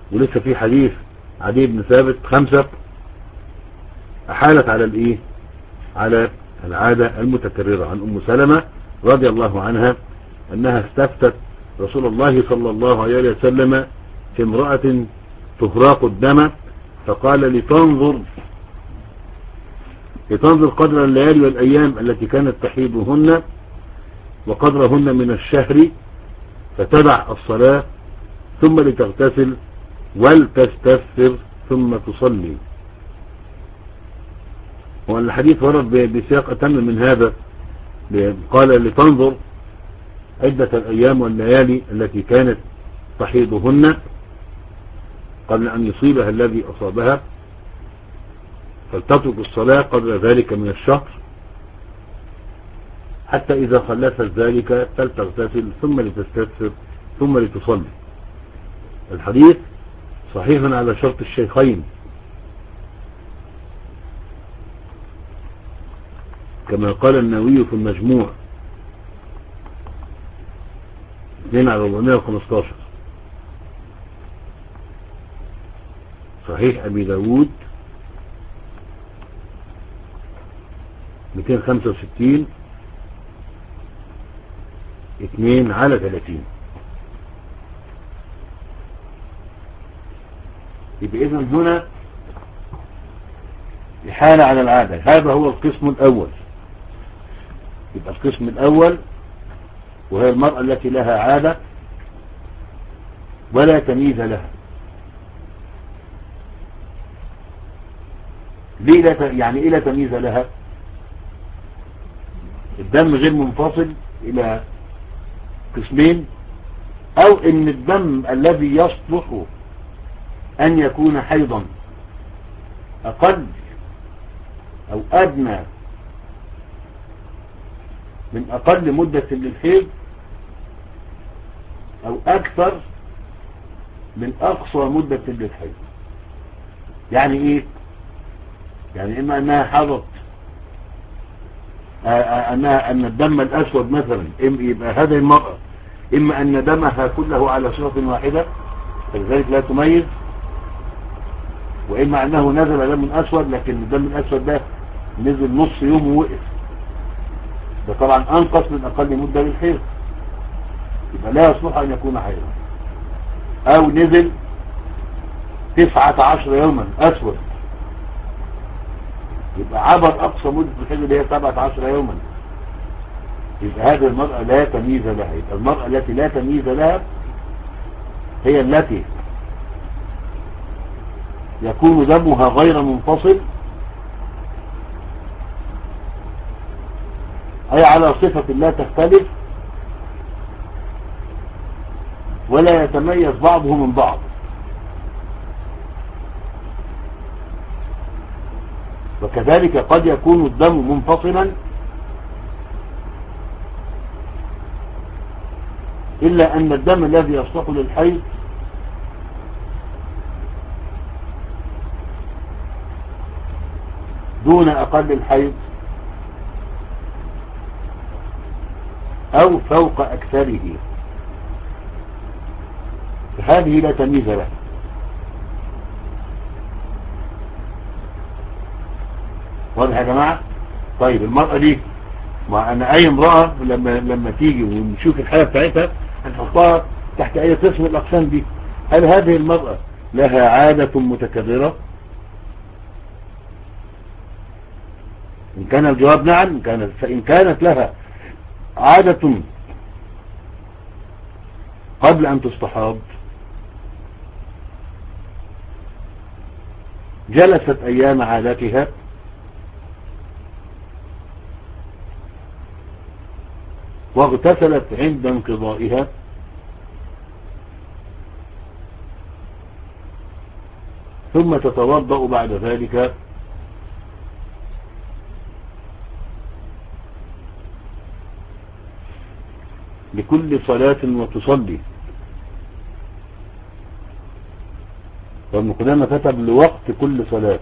ولسه في حديث عدي بن ثابت خمسة أحالت على الإيه على العادة المتكررة. عن أم سلمة رضي الله عنها أنها استفتت رسول الله صلى الله عليه وسلم في امرأة تهراق الدم، فقال لتنظر لتنظر قدر الليالي والأيام التي كانت تحيضهن وقدرهن من الشهر، فتدع الصلاة ثم لتغتسل ولتستغفر ثم تصلي. والحديث ورد بسياق أتم من هذا، قال لتنظر عدة الأيام والليالي التي كانت تحيضهن قبل أن يصيبها الذي أصابها، فلتترك الصلاة قبل ذلك من الشهر، حتى إذا خلفت ذلك فلتغتسل ثم لتستغفر ثم لتصلي. الحديث صحيح على شرط الشيخين كما قال النووي في المجموع اثنين على أربعمائة وخمستاشر، صحيح أبي داود مئتين وخمسة وستين اثنين على ثلاثين. يبقى إذن هنا إحالة على العادة، هذا هو القسم الأول. يبقى القسم الأول وهي المرأة التي لها عادة ولا تمييز لها. ليه لا ت... يعني إيه لا تمييز لها؟ الدم غير منفصل إلى قسمين، أو إن الدم الذي يصلح أن يكون حيضا أقل أو أدنى من أقل مدة للحيض، أو أكثر من أقصى مدة للحيض. يعني إيه؟ يعني إما أنها حضت أنها أن الدم الأسود مثلا يبقى هذه المرأة إما أن دمها كله على صفة واحدة فلذلك لا تميز، وإما أنه نزل دم أسود لكن الدم الأسود ده نزل نص يوم ووقف، ده طبعا أنقص من أقل مدة للحيض، يبقى لا يصلح أن يكون حيضا. أو نزل تسعة عشر يوما أسود، يبقى عبر أقصى مدة الحيض اللي هي سبعة عشر يوما، يبقى هذه المرأة لا تمييز لها. يبقى المرأة التي لا تمييز لها هي التي يكون دمها غير منفصل، أي على صفة لا تختلف ولا يتميز بعضه من بعض. وكذلك قد يكون الدم منفصلا إلا أن الدم الذي يصلح للحيض دون أقل الحيض أو فوق أكثره، فهذه لا تمييز لها. واضح يا جماعة؟ طيب المرأة دي، مع أن أي امرأة لما لما تيجي ونشوف الحالة بتاعتها هنحطها تحت أي قسم الأقسام دي. هل هذه المرأة لها عادة متكررة؟ إن كان الجواب نعم كانت، فإن كانت لها عادة قبل أن تستحاض جلست أيام عادتها واغتسلت عند انقضائها ثم تتوضأ بعد ذلك لكل صلاة وتصلي. وابن قدامة كتب لوقت كل صلاة،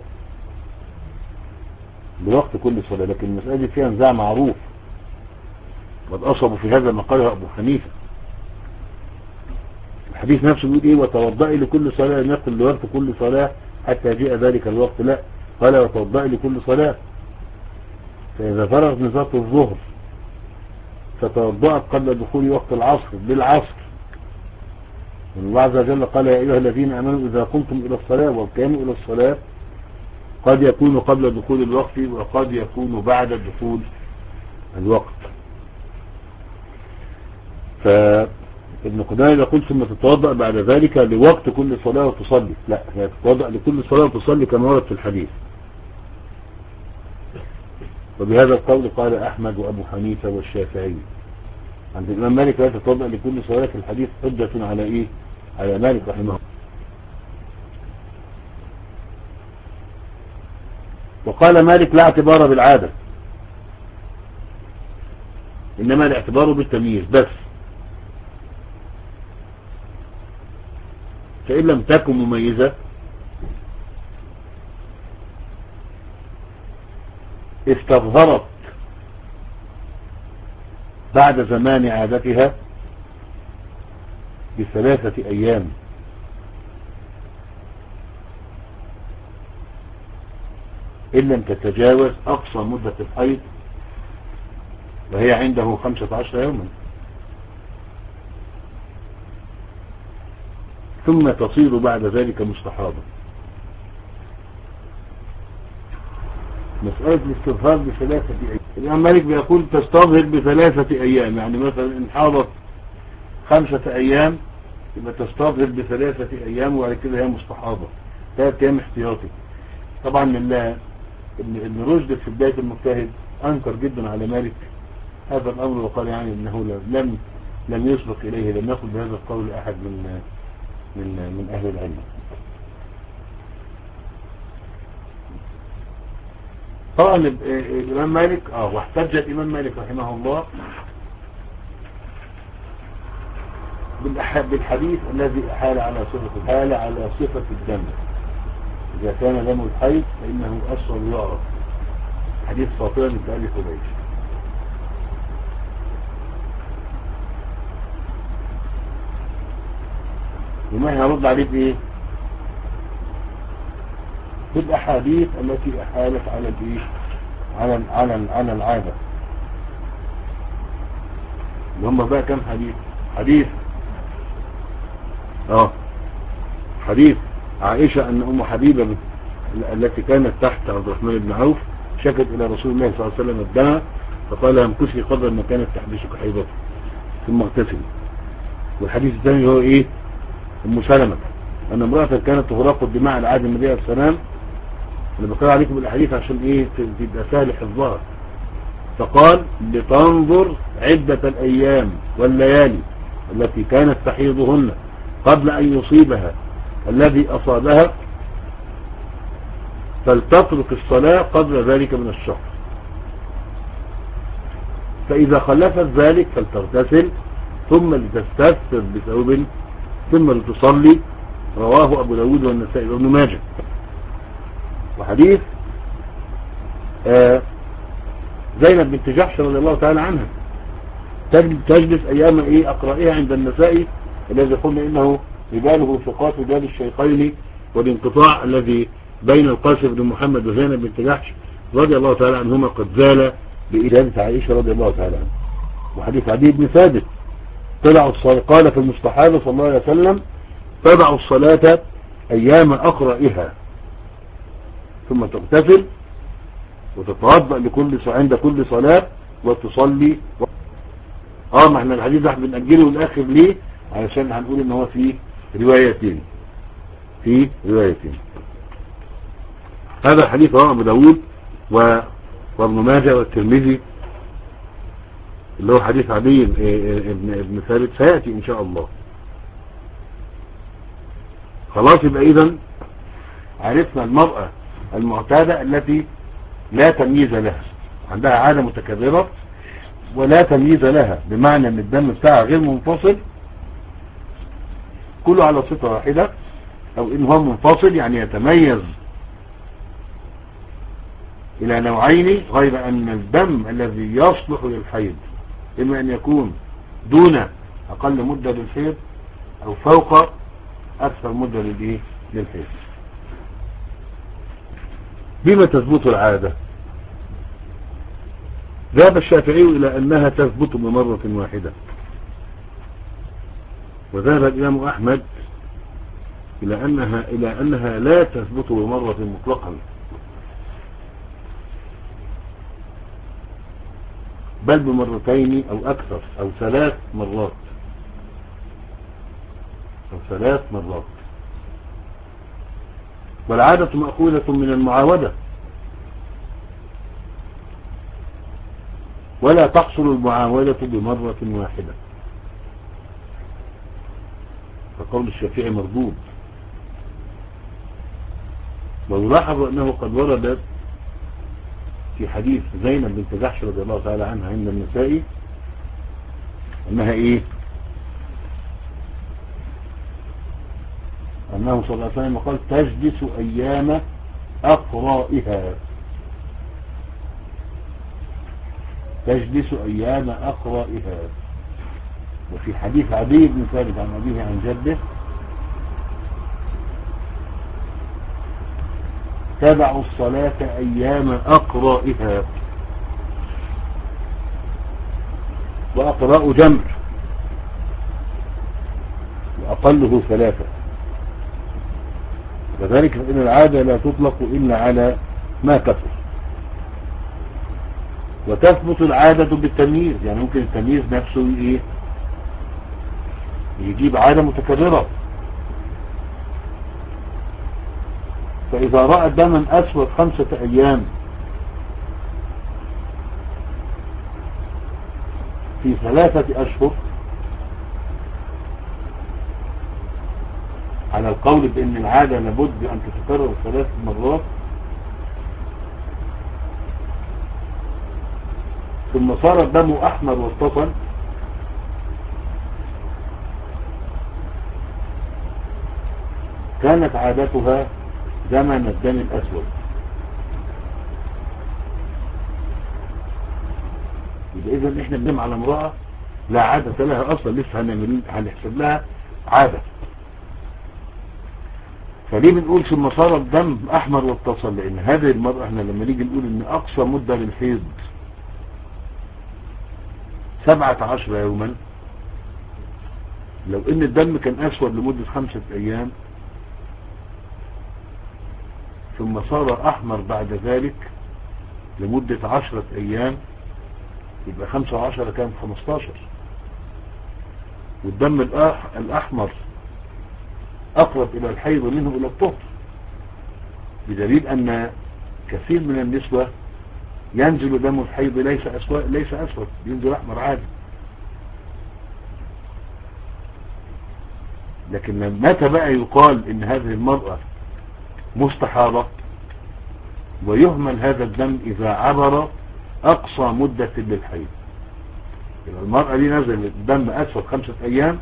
لوقت كل صلاة، لكن المسألة دي فيها نزاع معروف، قد أصبوا في هذا ما قاله أبو حنيفة. الحديث نفسه بيقول ايه وتوضئي لكل صلاة، لم يقل لوقت كل صلاة حتى يجيء ذلك الوقت، لا قال وتوضئي لكل صلاة. فإذا فرغت من صلاة الظهر فتوضأت قبل دخول وقت العصر بالعصر، الله عز وجل قال يا أيها الذين آمنوا إذا قمتم إلى الصلاة، والقيام إلى الصلاة قد يكون قبل دخول الوقت وقد يكون بعد دخول الوقت. فابن قدامة يقول ثم تتوضأ بعد ذلك لوقت كل صلاة وتصلي، لا هي تتوضأ لكل صلاة وتصلي كما ورد في الحديث. وبهذا القول قال أحمد وأبو حنيفة والشافعي. عند الإمام مالك لا تتوضأ لكل صلاة في الحديث حجة على إيه؟ على مالك رحمه الله. وقال مالك لا اعتبار بالعادة، إنما الاعتبار بالتمييز بس، فإن لم تكن مميزة استظهرت بعد زمان عادتها بثلاثة أيام، إن لم تتجاوز أقصى مدة الحيض وهي عنده خمسة عشر يوما، ثم تصير بعد ذلك مستحاضة. مسألة الاستظهار بثلاثة أيام، الإمام مالك بيقول تستظهر بثلاثة أيام، يعني مثلا إن حاضت خمسة أيام يبقى تستظهر بثلاثة أيام وبعد كده هي مستحاضة ثلاثة أيام احتياطي. طبعا ابن رشد في بداية المجتهد أنكر جدا على مالك هذا الأمر، وقال يعني إنه لم لم يسبق إليه، لم يقل بهذا القول أحد من من من أهل العلم. طبعا الإمام مالك اه واحتج الإمام مالك رحمه الله بالحديث الذي أحال على صفة الحال على صفة الدم، إذا كان دم الحيض فإنه أصل يعرف، حديث فاطمة بنت أبي حبيش. وما هنرد عليه بإيه؟ بالأحاديث التي أحالت على الإيه؟ على على على العادة، اللي هم بقى كم حديث؟ حديث اه حديث عائشة أن أم حبيبة التي كانت تحت عبد الرحمن بن عوف شكت إلى رسول الله صلى الله عليه وسلم الدم، فقال امكثي قدر ما كانت تحبسك حيضتك ثم اغتسلي. والحديث الثاني هو إيه؟ أم سلمة أن امرأة كانت تغرق الدماء على عهد النبي عليه السلام. أنا بقرأ عليكم الأحاديث عشان إيه تبقى سهل حفظها. فقال لتنظر عدة الأيام والليالي التي كانت تحيضهن قبل أن يصيبها الذي أصابها، فلتترك الصلاة قبل ذلك من الشهر، فإذا خلفت ذلك فلتغتسل ثم لتستثر بثوب ثم لتصلي. رواه أبو داود والنسائي وابن ماجه. وحديث آه زينب بنت جحش رضي الله تعالى عنها تجلس أيام إيه أقرائها عند النسائي الذي قلنا إنه رجاله ثقات رجال الشيخين، والانقطاع الذي بين القاسم بن محمد وزينب بنت جحش رضي الله تعالى عنهما قد زال بإجابة عائشة رضي الله تعالى عنها. وحديث عدي بن ثابت تدع الصلاة قال في المستحاضة صلى الله عليه وسلم تدع الصلاة أيام أقرائها ثم تغتسل وتتوضأ لكل عند كل صلاة وتصلي. اه ما احنا الحديث ده بنأجله الآخر ليه؟ علشان هنقول ان هو فيه روايتين في روايتين. هذا الحديث رواه أبو داود وابن ماجه والترمذي اللي هو حديث عدي ابن ابن ثابت سيأتي ان شاء الله. خلاص يبقى اذا عرفنا المرأة المعتادة التي لا تمييز لها، عندها عادة متكررة ولا تمييز لها، بمعنى ان الدم بتاعها غير منفصل كله على صفة واحدة، او ان هو منفصل يعني يتميز الى نوعين، غير ان الدم الذي يصلح للحيض اما ان يكون دون اقل مدة للحيض او فوق اكثر مدة للايه للحيض. بما تثبت العادة؟ ذهب الشافعي الى انها تثبت بمرة واحدة، وذهب الامام احمد الى انها الى انها لا تثبت بمرة مطلقا، بل بمرتين او اكثر او ثلاث مرات او ثلاث مرات والعادة مأخوذة من المعاودة، ولا تحصل المعاودة بمرة واحدة، فقول الشافعي مردود. ويلاحظ أنه قد ورد في حديث زينب بنت جحش رضي الله تعالى عنها عند النسائي أنها إيه أنه صلى الله عليه وسلم قال تجلس أيام أقرائها، تجلس أيام أقرائها. وفي حديث عدي بن ثابت عن أبيه عن جده تبع الصلاة أيام أقرائها، وأقراء جمع وأقله ثلاثة، وذلك فإن العادة لا تطلق إلا على ما كثر. وتثبت العادة بالتمييز، يعني ممكن التمييز نفسه إيه يجيب عادة متكررة. فإذا رأى دما أسود خمسة أيام في ثلاثة أشهر، على القول بأن العادة لابد أن تتكرر ثلاث مرات، ثم صار الدم أحمر واتصل، كانت عادتها زمن الدم الأسود. يبقى إذن إحنا بنم على امرأة لا عادة لها أصلا، لسه هنحسب لها عادة. فليه بنقول ثم صار الدم أحمر واتصل؟ لأن هذه المرأة احنا لما نيجي نقول إن أقصى مدة للحيض سبعة عشر يوما، لو إن الدم كان أسود لمدة خمسة أيام ثم صار أحمر بعد ذلك لمدة عشرة أيام، يبقى خمسة وعشرة كان خمستاشر. والدم الأحمر أقرب إلى الحيض منه إلى الطهر، بدليل أن كثير من النسوة ينزل دم الحيض ليس أسود، ليس أسود، ينزل أحمر عادي. لكن متى بقى يقال إن هذه المرأة مستحاضة ويهمل هذا الدم؟ إذا عبر أقصى مدة للحيض. إذا المرأة دي نزل الدم أسود خمسة أيام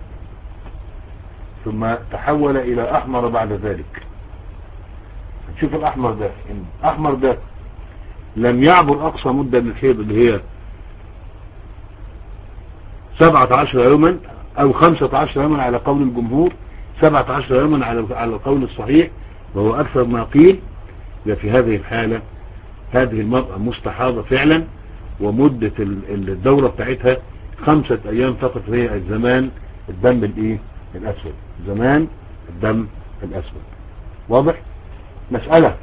ثم تحول إلى أحمر بعد ذلك، نشوف الأحمر ده، إن الأحمر ده لم يعبر أقصى مدة للحيض اللي هي سبعة عشر يوما أو خمسة عشر يوما على قول الجمهور، سبعة عشر يوما على القول الصحيح وهو أكثر ما قيل، في هذه الحالة هذه المرأة مستحاضة فعلا، ومدة الدورة بتاعتها خمسة أيام فقط، هي الزمان الدم الإيه الأسود، زمان الدم الأسود. واضح؟ مسألة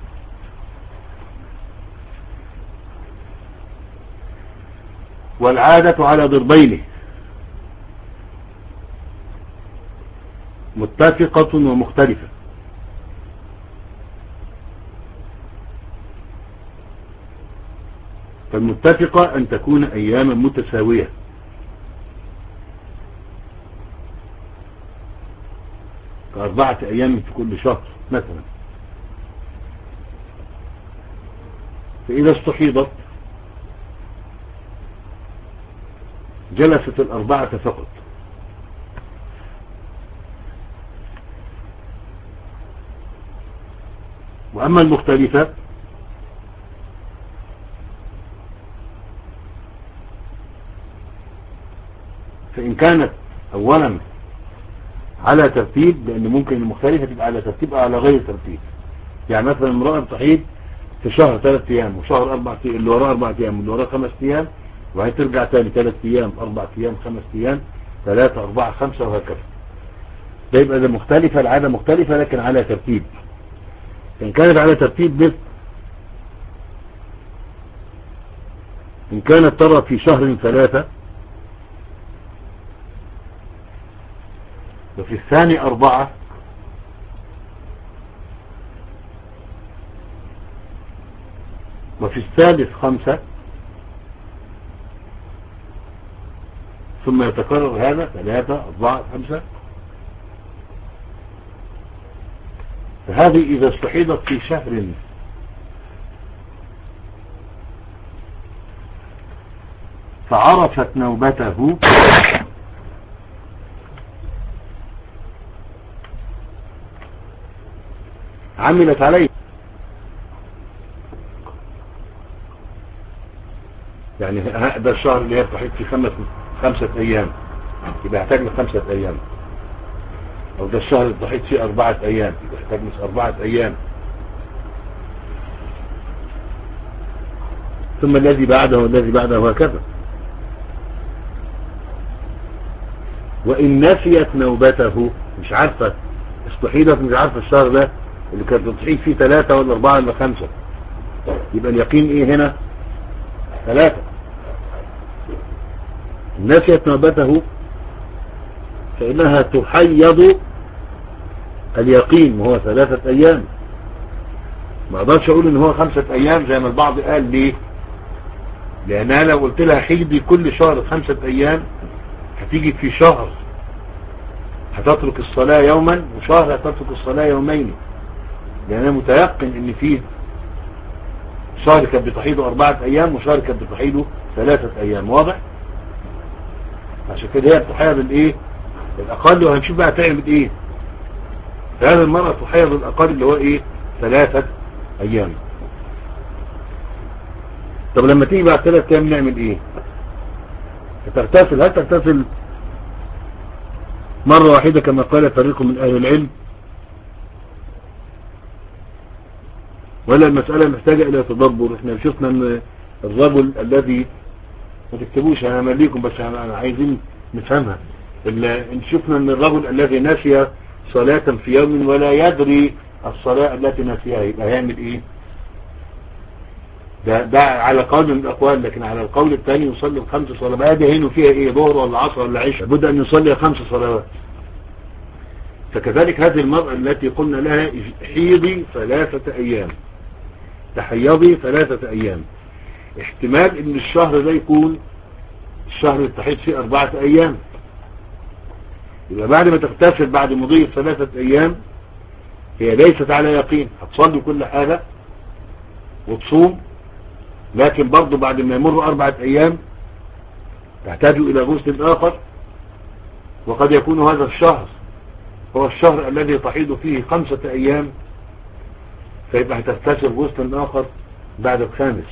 والعادة على ضربين، متفقة ومختلفة. فالمتفقة أن تكون أياما متساوية، كأربعة أيام في كل شهر مثلا. فإذا استحيضت جلست الأربعة فقط، وأما المختلفة فإن كانت أولا على ترتيب، لان ممكن المختلفة تبقى على ترتيب او على غير ترتيب. يعني مثلا امرأة بتحيض في شهر ثلاث ايام وشهر اربع ايام، اللي وراه اربع ايام واللي وراه خمس ايام، وهي ترجع تاني ثلاث ايام اربع ايام خمس ايام ثلاثة اربعة خمسة وهكذا. ده يبقى ده مختلفة، العادة مختلفة لكن على ترتيب. ان كانت على ترتيب مثل ان كانت ترى في شهر ثلاثة وفي الثاني اربعة وفي الثالث خمسة ثم يتكرر هذا ثلاثة أربعة خمسة، فهذه إذا استحيضت في شهر فعرفت نوبته عملت عليه. يعني هذا الشهر اللي هي بتحيض في خمسة خمسة أيام يبقى يحتاج لخمسة أيام، أو ده الشهر اللي بتحيض فيه أربعة أيام يبقى يحتاج لأربعة أيام، ثم الذي بعده والذي بعده وهكذا. وإن نسيت نوبته، مش عارفة استحيضت، مش عارفة الشهر ده اللي كانت بتحيض فيه ثلاثة ولا أربعة ولا خمسة، يبقى اليقين إيه هنا؟ ثلاثة. نسيت نوبته فإنها تحيض اليقين وهو ثلاثة أيام. ما أقدرش أقول إن هو خمسة أيام زي ما البعض قال. ليه؟ لأن أنا لو قلت لها حيضي كل شهر خمسة أيام هتيجي في شهر هتترك الصلاة يوما وشهر هتترك الصلاة يومين، لأن أنا متيقن إن في شهر كانت بتحيضه أربعة أيام وشهر كانت بتحيضه ثلاثة أيام. واضح؟ عشان كده هي بتحيض الإيه؟ الأقل، وهنشوف بقى تعمل إيه. فهذه المرأة تحيض الأقل اللي هو إيه؟ ثلاثة أيام. طب لما تيجي بعد ثلاثة أيام نعمل إيه؟ تغتسل. هل تغتسل مرة واحدة كما قال فريق من أهل العلم، ولا المسألة محتاجة إلى تدبر؟ احنا شفنا أن الرجل الذي، ما تكتبوش أنا مليكم بس أنا عايزين نفهمها، إن شفنا أن الرجل الذي نسي صلاة في يوم ولا يدري الصلاة التي نسيها يبقى هيعمل إيه؟ ده, ده على قول من الأقوال، لكن على القول الثاني يصلي الخمس صلوات. ده هنا فيها إيه؟ ظهر ولا عصر ولا عشاء؟ لابد أن يصلي خمس صلوات. فكذلك هذه المرأة التي قلنا لها حيضي ثلاثة أيام، تحيضي ثلاثة أيام، احتمال ان الشهر ده يكون الشهر اللي تحيض فيه أربعة أيام، يبقى بعد ما تغتسل بعد مضي ثلاثة أيام هي ليست على يقين، هتصلي كل حاجة وتصوم، لكن برضو بعد ما يمر أربعة أيام تحتاج إلى غسل آخر، وقد يكون هذا الشهر هو الشهر الذي تحيض فيه خمسة أيام، فيبقى هتغتسل غسل آخر بعد الخامس.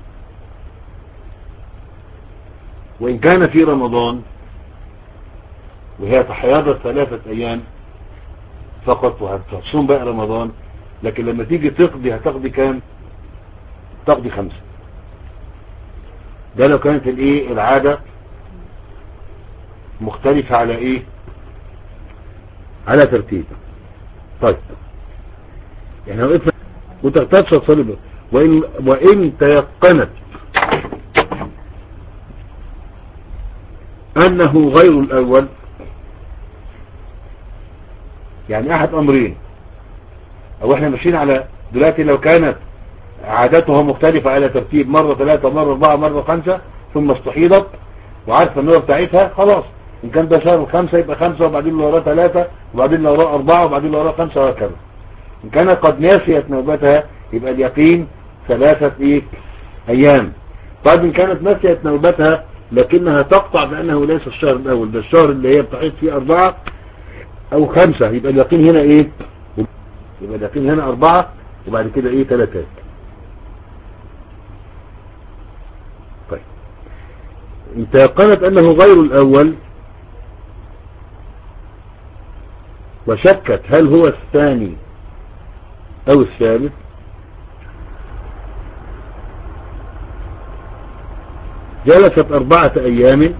وإن كان في رمضان وهي تحيضت ثلاثة أيام فقط وهتصوم بقى رمضان، لكن لما تيجي تقضي هتقضي كام؟ تقضي خمسة. ده لو كانت الايه العادة مختلفة على ايه؟ على ترتيب. طيب يعني لو قلت وتغتسل صلبة، وإن, وإن تيقنت أنه غير الأول، يعني أحد أمرين، أو إحنا ماشيين على دلوقتي لو كانت عادتها مختلفة على ترتيب مرة ثلاثة مرة أربعة مرة خمسة ثم استحيضت وعارفة النور بتاعتها خلاص، إن كان ده شهر خمسة يبقى خمسة وبعدين اللي وراه ثلاثة وبعدين اللي وراه أربعة وبعدين اللي وراه خمسة وهكذا. إن كانت قد ناسيت نوبتها يبقى اليقين ثلاثة إيه؟ أيام. طيب إن كانت ناسيت نوبتها لكنها تقطع بأنه ليس الشهر الأول، ده الشهر اللي هي بتحيض فيه أربعة أو خمسة، يبقى اليقين هنا إيه؟ يبقى اليقين هنا أربعة وبعد كده إيه؟ ثلاثة. طيب إن تيقنت أنه غير الأول وشكت هل هو الثاني او الثالث، جلست اربعة ايام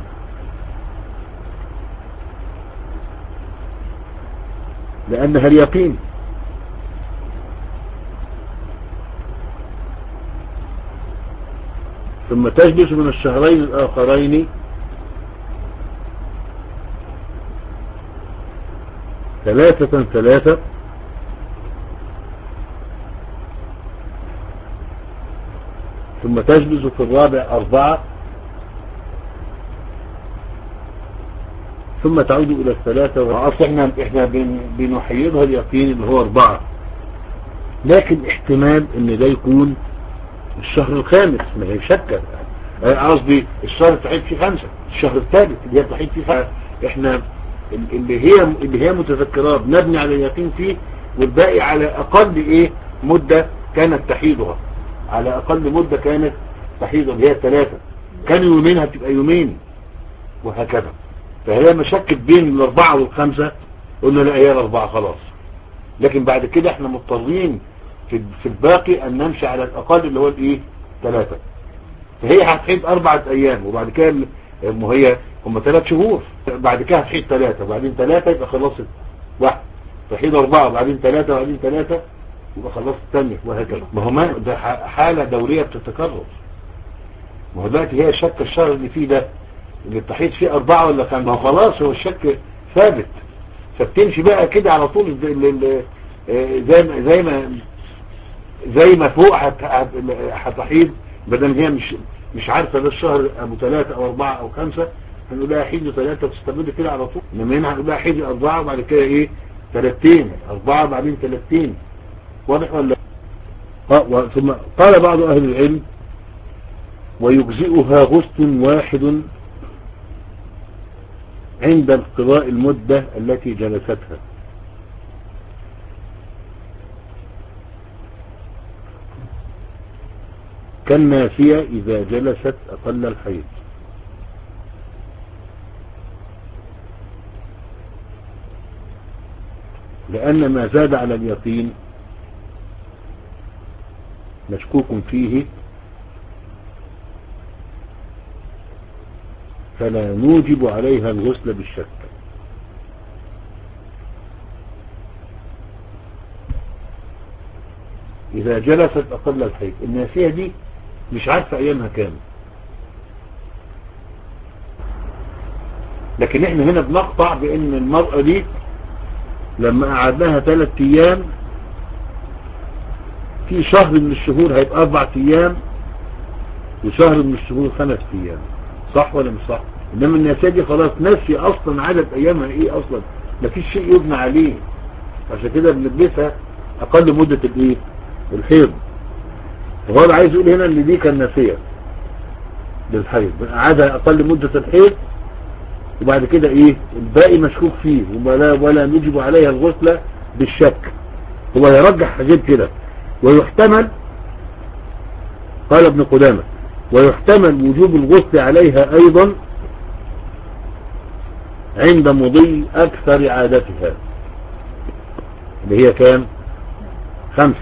لانها اليقين، ثم تجلس من الشهرين الاخرين ثلاثة ثلاثة، ثم تجلس في الرابع أربعة، ثم تعود إلى الثلاثة. وأصلا احنا, احنا بنحيدها اليقين اللي هو أربعة، لكن احتمال ان ده يكون الشهر الخامس، ما هي شكة، قصدي الشهر التحيد فيه خمسة، الشهر الثالث اللي هي التحيد فيه خمسة. احنا اللي هي اللي هي متذكرات نبني على اليقين فيه، والباقي على اقل ايه مدة كانت تحيضها، على اقل مدة كانت تحيضها اللي هي الثلاثة، كان يومين هتبقى يومين وهكذا. فهي مشكت بين الاربعة والخمسة، قلنا لا هي الاربعة خلاص، لكن بعد كده احنا مضطرين في في الباقي ان نمشي على الاقل اللي هو الايه ثلاثة. فهي هتحيد اربعة ايام، وبعد كده ما هي هم ثلاث شهور، بعد كده هتحيد ثلاثة وبعدين ثلاثة يبقى خلصت واحد، تحيد اربعة وبعدين ثلاثة وبعدين ثلاثة يبقى خلصت الثانية وهكذا. ما هو ما ده حالة دورية بتتكرر. ما هو دلوقتي هي شك الشهر اللي فيه ده اللي التحيد فيه اربعة ولا خمسة، ما هو خلاص هو الشك ثابت، فبتمشي بقى كده على طول زي ما زي ما زي ما فوق هتحيد، بدل هي مش مش عارفة ده الشهر ابو ثلاثة او اربعة او خمسة، هنقول لها حيد ثلاثة وتستمر كده على طول. انما هنا هنقول لها حيد اربعة وبعد كده ايه ثلاثتين، اربعة بعدين ثلاثتين، واضح ولا اه؟ ثم قال بعض اهل العلم ويجزئها غسل واحد عند انقضاء المدة التي جلستها. كالناسية إذا جلست أقل الحيض، لأن ما زاد على اليقين مشكوك فيه، فلا نوجب عليها الغسل بالشك. إذا جلست أقل الحيض، الناسية دي مش عارفة أيامها كام، لكن احنا هنا بنقطع بأن المرأة دي لما قعدناها ثلاث أيام في شهر من الشهور هيبقى أربع أيام، وشهر من الشهور خمس أيام، صح ولا مش صح؟ إنما الناسية دي خلاص ناسي أصلا عدد أيامها إيه أصلا، مفيش شيء يبنى عليه، عشان كده بنلبسها أقل مدة الإيه الحيض. وهو عايز يقول هنا ان دي كان ناسية للحيض، قعدها اقل مدة الحيض، وبعد كده ايه الباقي مشكوك فيه، ولا, ولا نجب عليها الغسلة بالشك. هو يرجح غير كده، ويحتمل قال ابن قدامة ويحتمل وجوب الغسل عليها ايضا عند مضي اكثر عادتها اللي هي كام خمسة،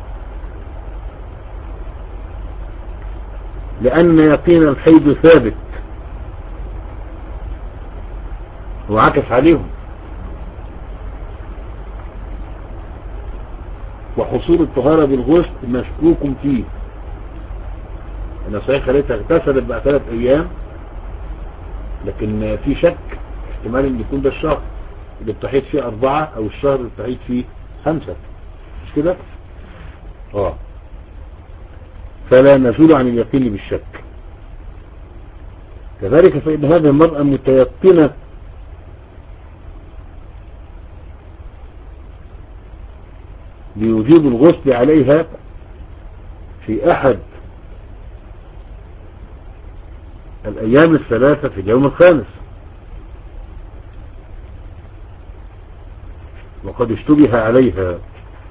لأن يقين الحيض ثابت وعكس عليهم، وحصول الطهارة بالغسل مشكوك فيه. أنا صحيح خليتها اغتسلت بعد ثلاث أيام، لكن في شك احتمال أن يكون ده الشهر اللي بتحيط فيه أربعة أو الشهر اللي بتحيط فيه خمسة، مش كده؟ آه فلا نزول عن اليقين بالشك. كذلك فإن هذه المرأة متيقنة بوجوب الغسل عليها في أحد الأيام الثلاثة في اليوم الخامس، وقد اشتبه عليها،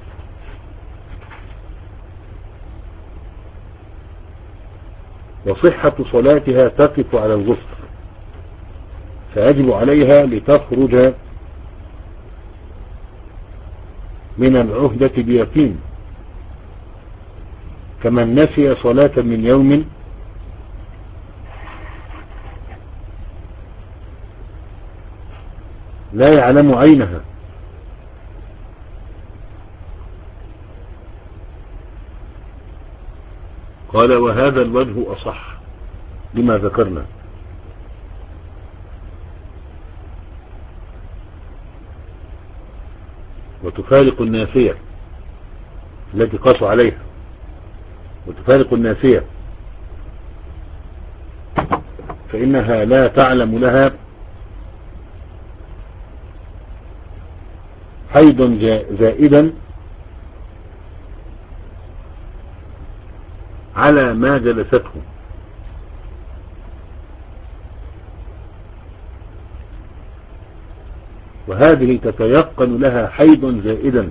وصحة صلاتها تقف على الغسل، فيجب عليها لتخرج من العهدة بيقين، كمن نسي صلاة من يوم لا يعلم عينها. قال وهذا الوجه أصح لما ذكرنا. وتفارق الناسية التي قاسوا عليها، وتفارق الناسية فإنها لا تعلم لها حيض زائدا على ما جلسته، وهذه تتيقن لها حيض زائدا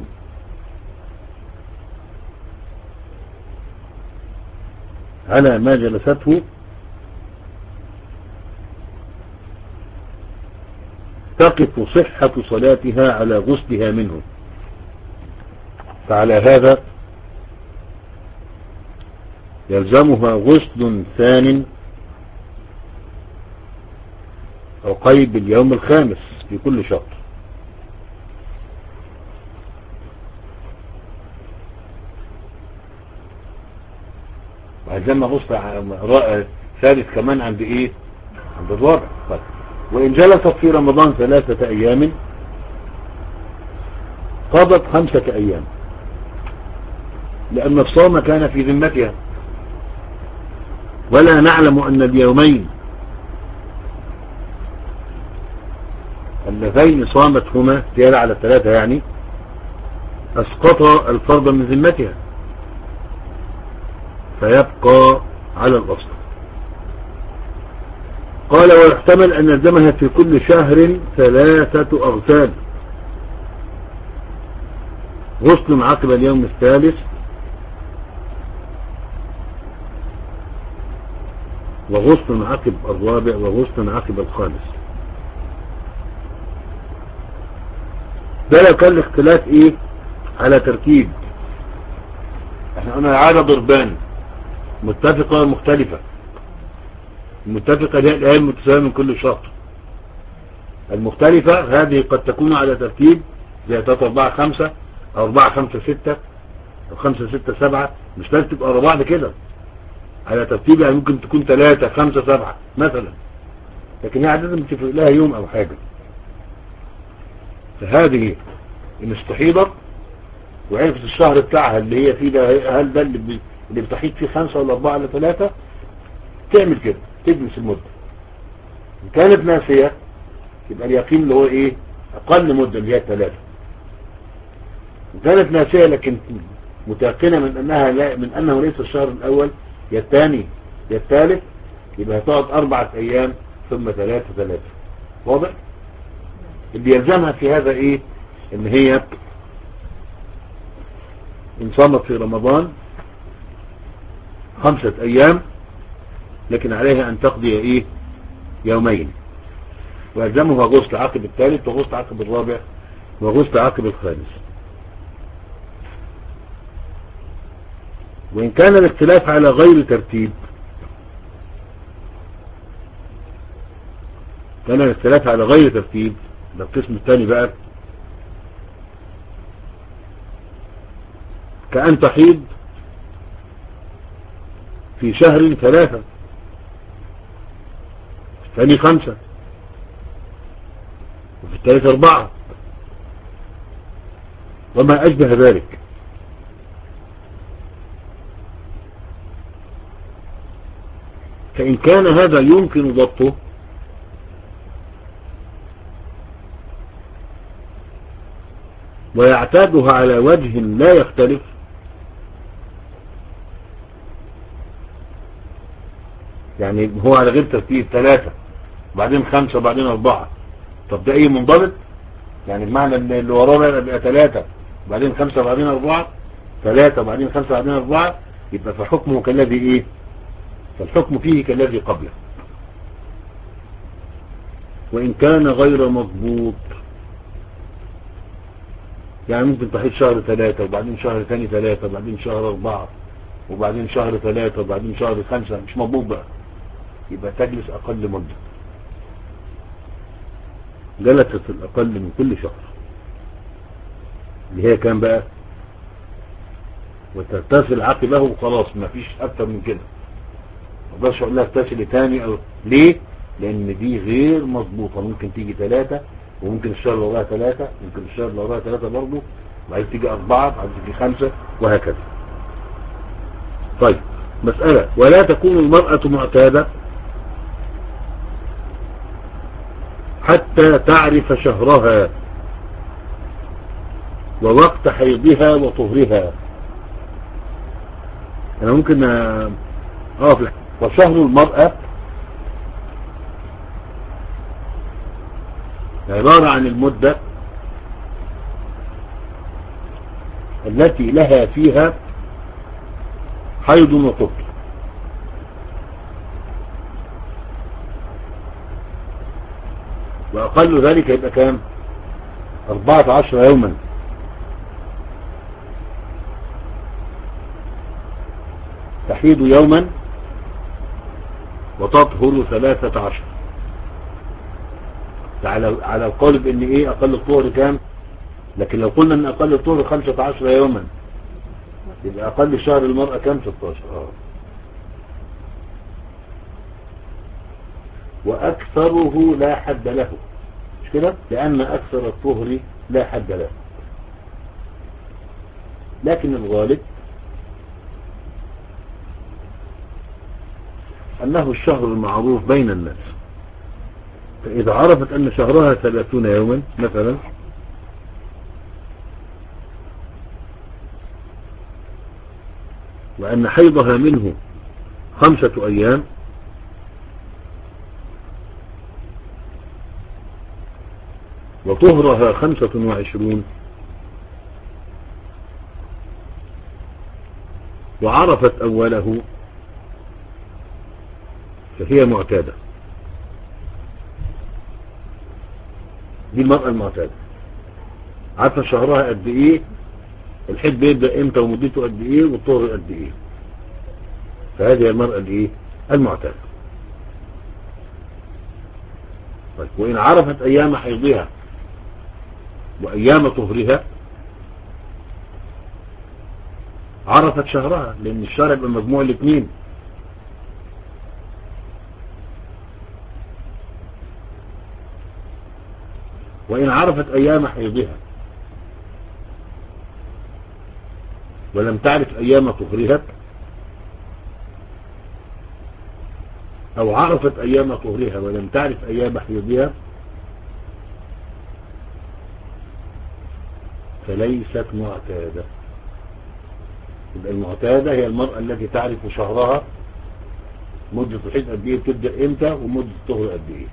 على ما جلسته تقف صحة صلاتها على غسلها منه. فعلى هذا يلزمها غسل ثان أو قيد اليوم الخامس في كل شهر. وعندما غسل ثالث كمان عند ايه؟ عند الرابع. طيب. وإن جلست في رمضان ثلاثة أيام قضت خمسة أيام، لأن الصوم كان في ذمتها، ولا نعلم أن اليومين اللذين صامتهما زيادة على الثلاثة يعني أسقط الفرض من ذمتها، فيبقى على الأصل. قال ويحتمل أن يلزمها في كل شهر ثلاثة أغسال، غسل عقب اليوم الثالث، وغسل عقب الرابع، وغسل عقب الخامس. ده لو كان الاختلاف ايه على ترتيب. احنا قلنا العادة ضربان، متفقة ومختلفة. المتفقة دي الآية المتساوية من كل شهر. المختلفة هذه قد تكون على ترتيب زي تلاتة أربعة خمسة أو أربعة خمسة ستة أو خمسة ستة سبعة، مش لازم تبقى ورا بعض كده على ترتيب، يعني ممكن تكون ثلاثة خمسة سبعة مثلا، لكن هي عادة بتفرق لها يوم أو حاجة. فهذه إن استحيضت وعرفت الشهر بتاعها اللي هي فيه ده، هل ده اللي اللي بتحيط فيه خمسة ولا أربعة ولا ثلاثة، تعمل كده تجلس المدة. إن كانت ناسية يبقى اليقين اللي هو إيه أقل مدة اللي هي ثلاثة. إن كانت ناسية لكن متيقنة من أنها لا من أنه ليس الشهر الأول يا الثاني يا الثالث، يبقى هتقعد أربعة أيام ثم ثلاثة ثلاثة. واضح؟ اللي يلزمها في هذا إيه؟ إن هي إن صامت في رمضان خمسة أيام لكن عليها أن تقضي إيه؟ يومين، ويلزمها غسل عقب الثالث، وغسل عقب الرابع، وغسل عقب الخامس. وإن كان الاختلاف على غير ترتيب، كان الاختلاف على غير ترتيب، ده القسم الثاني بقى، كأن تحيض في شهر ثلاثة، الثاني خمسة، وفي الثالث أربعة، وما أشبه ذلك. فإن كان هذا يمكن ضبطه ويعتادها على وجه لا يختلف، يعني هو على غير ترتيب ثلاثة وبعدين خمسة وبعدين أربعة، طب ده ايه منضبط؟ يعني بمعنى ان اللي وراه يبقى ثلاثة وبعدين خمسة وبعدين أربعة، ثلاثة وبعدين خمسة وبعدين أربعة، يبقى فحكمه كالذي ايه؟ فالحكم فيه كالذي قبله. وإن كان غير مضبوط يعني ممكن تحيض شهر ثلاثة وبعدين شهر ثاني ثلاثة وبعدين شهر أربعة وبعدين شهر ثلاثة وبعدين شهر خمسة، مش مضبوط بقى، يبقى تجلس أقل مدة. جلست الأقل من كل شهر اللي هي كان بقى، وتغتسل عقبه وخلاص، ما فيش أكتر من كده. ما اقدرش أقول لها اغتسلي تاني أو ليه؟ لأن دي غير مضبوطة، ممكن تيجي ثلاثة وممكن الشهر اللي وراها ثلاثة، ممكن الشهر اللي وراها ثلاثة برضه، وبعدين تيجي أربعة، بعدين تيجي خمسة، وهكذا. طيب مسألة: ولا تكون المرأة معتادة حتى تعرف شهرها ووقت حيضها وطهرها. أنا ممكن أقف. وشهر المرأة عبارة عن المدة التي لها فيها حيض وطهر، وأقل ذلك يبقى كام؟ أربعة عشر يوما. تحيض يوما وتطهر ثلاثة عشر. على على القول بان ايه اقل الطهر كام؟ لكن لو قلنا ان اقل الطهر خمسة عشر يوما، يبقى اقل شهر المرأة كام؟ ستاشر. اه واكثره لا حد له، مش كده؟ لان اكثر الطهر لا حد له، لكن الغالب انه الشهر المعروف بين الناس. فاذا عرفت ان شهرها ثلاثون يوما مثلا، وأن حيضها منه خمسة أيام، وطهرها خمسة وعشرون، وعرفت أوله، فهي معتادة. دي المرأة المعتادة، عارفة شهرها قد إيه، الحيض بيبدأ امتى ومدته قد ايه والطهر قد ايه. فهذه المرأة الايه المعتادة. طيب وإن عرفت أيام حيضها وأيام طهرها عرفت شهرها، لأن الشهر يبقى مجموع الاثنين. وإن عرفت أيام حيضها ولم تعرف أيام طهرها، أو عرفت أيام طهرها ولم تعرف أيام حيضها، فليست معتادة. يبقى المعتادة هي المرأة التي تعرف شهرها، مدة الحيض قد ايه بتبدأ امتى ومدة الطهر قد ايه.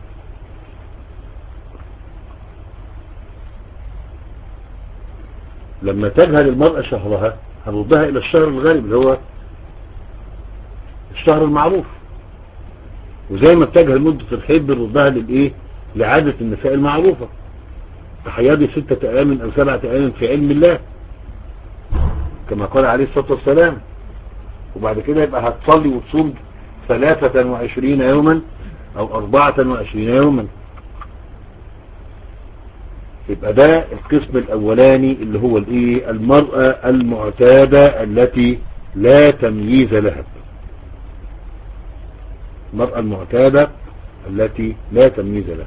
لما تجهل المرأة شهرها هنردها الى الشهر الغالب اللي هو الشهر المعروف، وزي ما بتجهل مدة الحيض بنردها للايه لعادة النساء المعروفة، تحيضي ستة ايام او سبعة ايام في علم الله كما قال عليه الصلاة والسلام، وبعد كده يبقى هتصلي وتصوم ثلاثة وعشرين يوما او اربعة وعشرين يوما. يبقى ده القسم الاولاني اللي هو الايه المرأة المعتادة التي لا تمييز لها. المرأة المعتادة التي لا تمييز لها.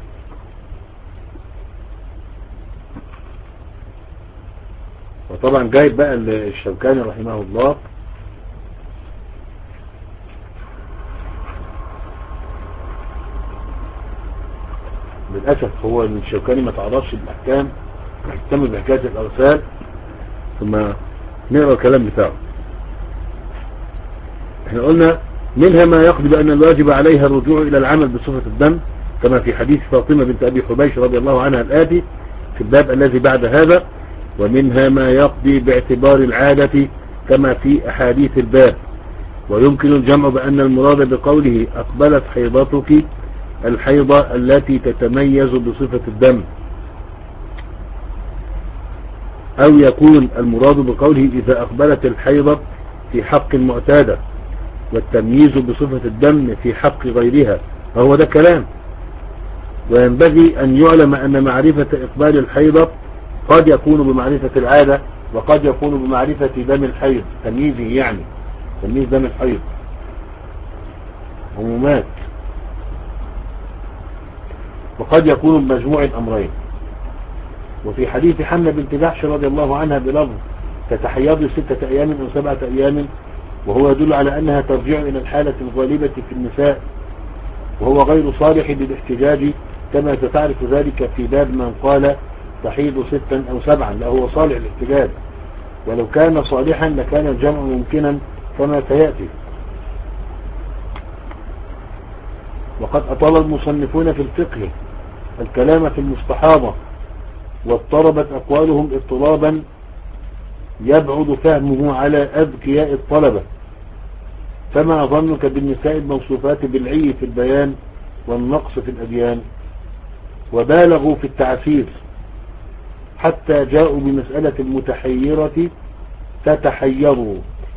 وطبعا جايب بقى الشوكاني رحمه الله للأسف، هو الشوكاني ما تعرفش الأحكام، يهتم بحكاية الأغسال، ثم نقرأ الكلام بتاعه. احنا قلنا منها ما يقضي بأن الواجب عليها الرجوع إلى العمل بصفة الدم كما في حديث فاطمة بنت أبي حبيش رضي الله عنها الآتي في الباب الذي بعد هذا، ومنها ما يقضي باعتبار العادة كما في أحاديث الباب. ويمكن الجمع بأن المراد بقوله أقبلت حيضتك الحيضة التي تتميز بصفة الدم، أو يكون المراد بقوله إذا أقبلت الحيضة في حق المعتادة والتمييز بصفة الدم في حق غيرها، فهو ده كلام. وينبغي أن يعلم أن معرفة إقبال الحيضة قد يكون بمعرفة العادة وقد يكون بمعرفة دم الحيض، تمييزه يعني تمييز دم الحيض عمومات، وقد يكون بمجموع الأمرين. وفي حديث حمنا بنت جحش رضي الله عنها بلفظ تتحيض ستة أيام أو سبعة أيام، وهو يدل على أنها ترجع إلى الحالة الغالبة في النساء، وهو غير صالح للاحتجاج كما ستعرف ذلك في باب من قال تحيض ستا أو سبعا. لا، هو صالح الاحتجاج، ولو كان صالحا لكان الجمع ممكنا كما سيأتي. وقد أطال المصنفون في الفقه الكلام في المستحاضة، واضطربت أقوالهم اضطرابا يبعد فهمه على أذكياء الطلبة. فما ظنك بالنساء الموصوفات بالعي في البيان والنقص في الأديان؟ وبالغوا في التعسير حتى جاءوا بمسألة المتحيرة تتحيروا.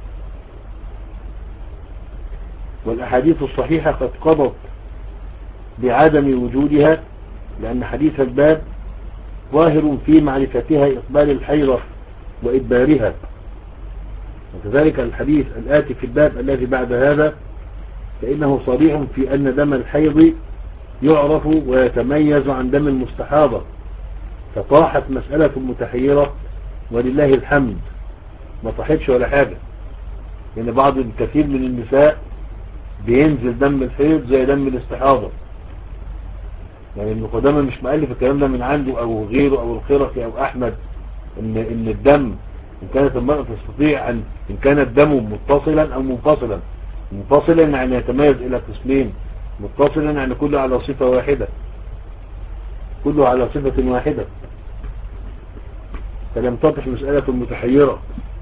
والأحاديث الصحيحة قد قضت بعدم وجودها، لأن حديث الباب ظاهر في معرفتها إقبال الحيضة وإدبارها. وكذلك الحديث الآتي في الباب الذي بعد هذا فإنه صريح في أن دم الحيض يعرف ويتميز عن دم المستحاضة. فطاحت مسألة المتحيرة ولله الحمد، ما طاحتش ولا حاجة، لأن يعني بعض الكثير من النساء بينزل دم الحيض زي دم الاستحاضة. يعني ابن قدامة مش مؤلف الكلام ده من عنده أو غيره أو الخرقي أو أحمد، إن, إن الدم إن كانت المرأة تستطيع أن إن كان الدم متصلا أو منفصلا. منفصلا يعني يتميز إلى قسمين، متصلا يعني كله على صفة واحدة، كله على صفة واحدة. فلم تطح مسألة المتحيرة.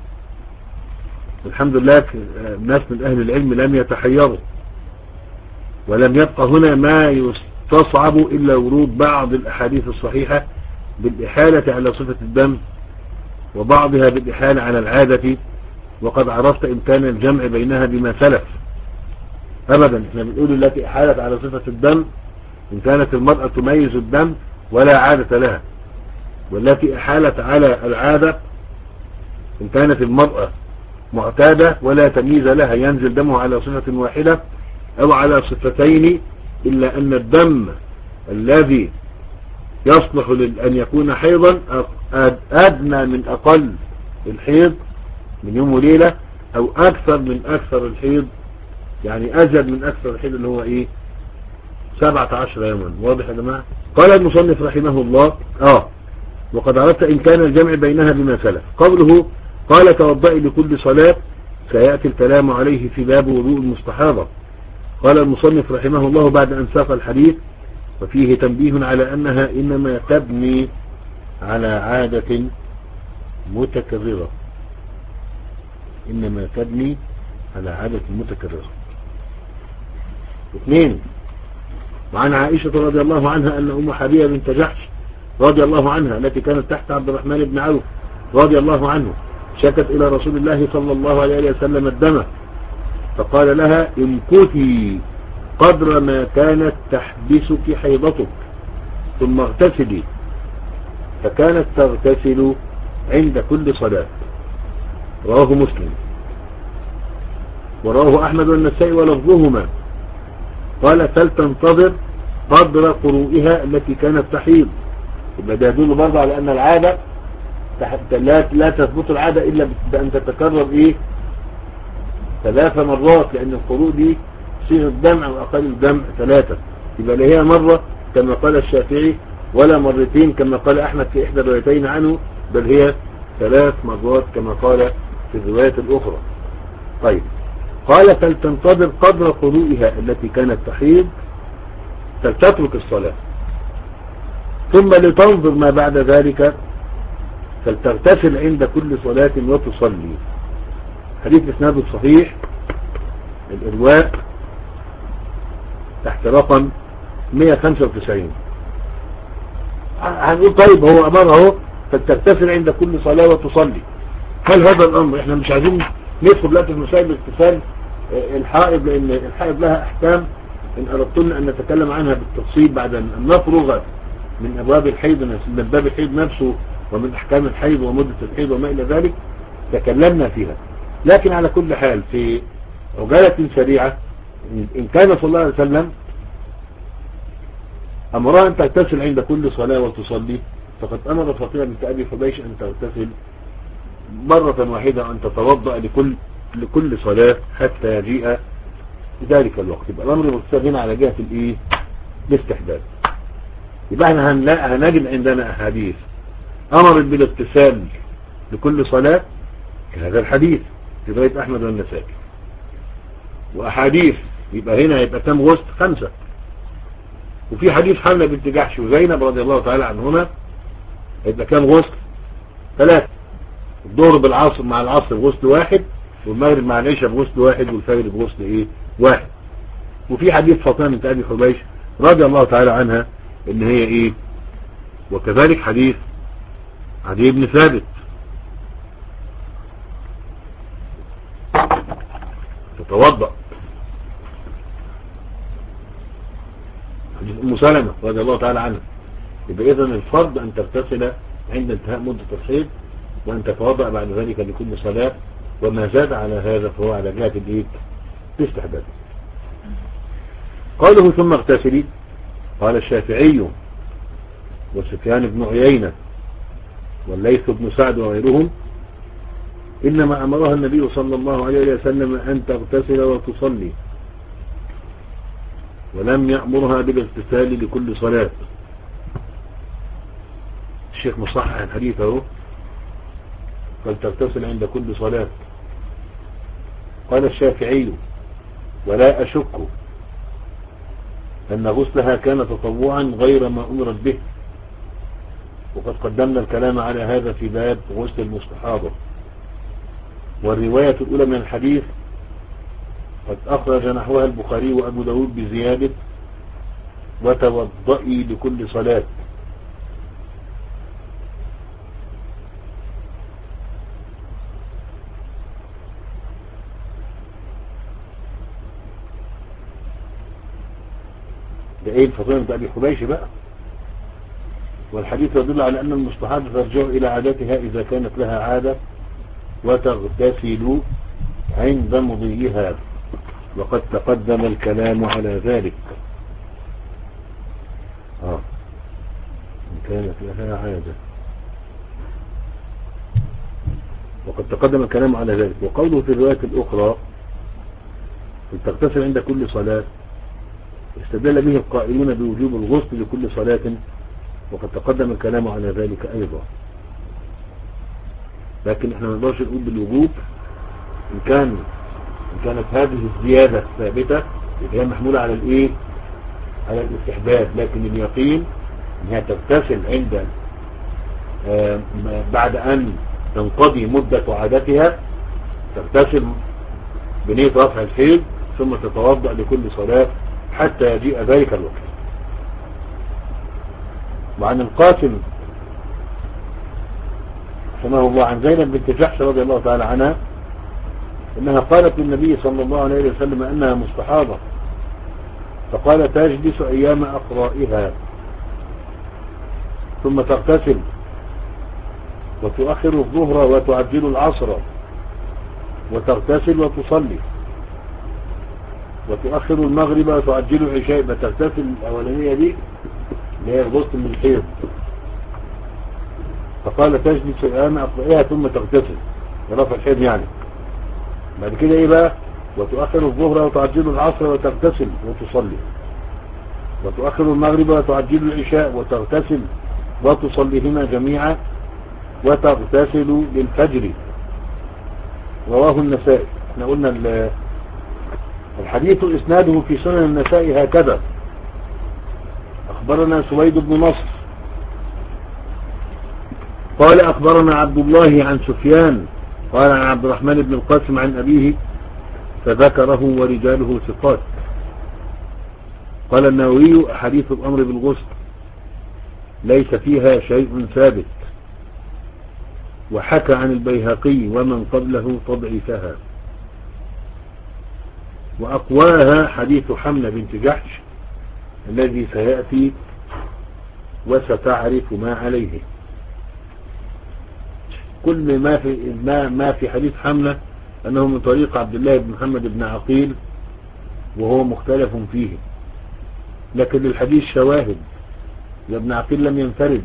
الحمد لله الناس من أهل العلم لم يتحيروا، ولم يبقى هنا ما يستصعب إلا ورود بعض الأحاديث الصحيحة بالإحالة على صفة الدم، وبعضها بالإحالة على العادة. وقد عرفت إمكان الجمع بينها بما سلف. أبدا احنا بنقول التي إحالت على صفة الدم إن كانت المرأة تميز الدم ولا عادة لها، والتي إحالت على العادة إن كانت المرأة معتادة ولا تمييز لها، ينزل دمه على صفة واحدة أو على صفتين، إلا أن الدم الذي يصلح أن يكون حيضا أدنى من أقل الحيض من يوم وليلة، أو أكثر من أكثر الحيض، يعني أزيد من أكثر الحيض اللي هو إيه سبعة عشر يوما. واضح يا جماعة؟ قال المصنف رحمه الله آه وقد عرفت إن كان الجمع بينها بما سلف. قوله قال توضئي لكل صلاة سيأتي الكلام عليه في باب وضوء المستحاضة. قال المصنف رحمه الله بعد أن ساق الحديث وفيه تنبيه على أنها إنما تبني على عادة متكررة، إنما تبني على عادة متكررة. اثنين، وعن عائشة رضي الله عنها أن أم حبيبة بنت جحش رضي الله عنها التي كانت تحت عبد الرحمن بن عوف رضي الله عنه شكت إلى رسول الله صلى الله عليه وسلم الدم، فقال لها امكثي قدر ما كانت تحبسك حيضتك ثم اغتسلي، فكانت تغتسل عند كل صلاة. رواه مسلم ورواه أحمد والنسائي ولفظهما. قال فلتنتظر قدر قروئها التي كانت تحيض. يبقى ده يدل برضه على أن العادة لا, لا تثبت العادة إلا بأن تتكرر إيه ثلاث مرات، لأن القروء دي صيغة جمع وأقل الجمع ثلاثة. يبقى لا هي مرة كما قال الشافعي ولا مرتين كما قال أحمد في إحدى الروايتين عنه، بل هي ثلاث مرات كما قال في الرواية الأخرى. طيب قال فلتنتظر قدر قروئها التي كانت تحيض فلتترك الصلاة، ثم لتنظر ما بعد ذلك فلتغتسل عند كل صلاة وتصلي. حديث اسناده صحيح، الإرواء تحت رقم مئة وخمسة وتسعين. هنقول طيب هو أمره فلتغتسل عند كل صلاة وتصلي. هل هذا الأمر احنا مش عايزين ندخل دلوقتي في مسائل الاغتسال الحائض، لأن الحائض لها أحكام إن أردتن أن نتكلم عنها بالتفصيل بعد أن نفرغ من أبواب الحيض، من باب الحيض نفسه ومن أحكام الحيض ومدة الحيض وما إلى ذلك تكلمنا فيها. لكن على كل حال في عجالة سريعة، إن كان صلى الله عليه وسلم أمرها أن تغتسل عند كل صلاة وتصلي، فقد أمر فاطمة بنت أبي حبيش أن تغتسل مرة واحدة، أن تتوضأ لكل لكل صلاة حتى يجيء ذلك الوقت. يبقى الأمر مقتصر هنا على جهة الإيه؟ الاستحباب. يبقى احنا هنجد عندنا أحاديث أمرت بالاغتسال لكل صلاة كهذا الحديث في رواية أحمد والنسائي، وأحاديث يبقى هنا يبقى كم غسل؟ خمسة. وفي حديث حملة بنت جحش وزينب رضي الله تعالى عنهما يبقى كم غسل؟ ثلاثة. الظهر بالعصر مع العصر بغسل واحد، والمغرب مع العشاء بغسل واحد، والفجر بغسل ايه؟ واحد. وفي حديث فاطمة بنت أبي حبيش رضي الله تعالى عنها ان هي ايه؟ وكذلك حديث عدي بن ثابت تتوضأ، حديث أم سلمة رضي الله تعالى عنها. يبقى إذن الفرض أن تغتسل عند انتهاء مدة الحيض، وأن تتوضأ بعد ذلك لكل صلاة، وما زاد على هذا فهو على جهة الإيه؟ الاستحباب. قوله ثم اغتسلي، قال الشافعي وسفيان بن عيينة والليث بن سعد وغيرهم إنما أمرها النبي صلى الله عليه وسلم أن تغتسل وتصلي، ولم يأمرها بالاغتسال لكل صلاة. الشيخ مصحح الحديث اهو، قال تغتسل عند كل صلاة. قال الشافعي ولا أشك أن غسلها كان تطوعا غير ما أمرت به، وقد قدمنا الكلام على هذا في باب غسل المستحاضة. والرواية الأولى من الحديث قد أخرج نحوها البخاري وأبو داود بزيادة وتوضئي لكل صلاة. ده ايه فاطمة بنت أبي حبيش بقى. والحديث يدل على أن المستحاضة ترجع إلى عادتها إذا كانت لها عادة، وتغتسل عند مضيها، وقد تقدم الكلام على ذلك. آه. إن كانت لها عادة، وقد تقدم الكلام على ذلك. وقوله في الرواية الأخرى تغتسل عند كل صلاة، استدل به القائلون بوجوب الغسل لكل صلاة، وقد تقدم الكلام على ذلك أيضا. لكن احنا ما نقدرش نقول بالوجوب إن كان إن كانت هذه الزيادة ثابتة هي محمولة على الإيه؟ على الاستحباب. لكن اليقين إنها تغتسل عند آه بعد أن تنقضي مدة عادتها، تغتسل بنية رفع الحيض ثم تتوضأ لكل صلاة حتى يجيء ذلك الوقت. وعن القاسم رحمه الله عن زينب بنت جحش رضي الله تعالى عنها إنها قالت للنبي صلى الله عليه وسلم أنها مستحاضة، فقال تجلس أيام أقرائها ثم تغتسل وتؤخر الظهر وتعجل العصر، وتغتسل وتصلي، وتؤخر المغرب وتعجل العشاء. بتغتسل الأولانية دي اللي هي الغسل من الحيض، فقال تجلس أيام أقرائها ثم تغتسل ورفع الحيض يعني. بعد كده ايه بقى؟ وتؤخر الظهر وتعجل العصر وتغتسل وتصلي، وتؤخر المغرب وتعجل العشاء وتغتسل وتصليهما جميعا، وتغتسل للفجر. رواه النسائي. احنا قلنا الحديث اسناده في سنن النسائي هكذا: اخبرنا سويد بن نصر قال اخبرنا عبد الله عن سفيان قال عن عبد الرحمن بن القاسم عن أبيه فذكره ورجاله ثقات. قال النووي: حديث الأمر بالغسل ليس فيها شيء ثابت، وحكى عن البيهقي ومن قبله تضعيفها، وأقواها حديث حملة بنت جحش الذي سيأتي وستعرف ما عليه. كل ما في ما, ما في حديث حملة أنه من طريق عبد الله بن محمد بن عقيل وهو مختلف فيه، لكن للحديث شواهد، ابن عقيل لم ينفرد،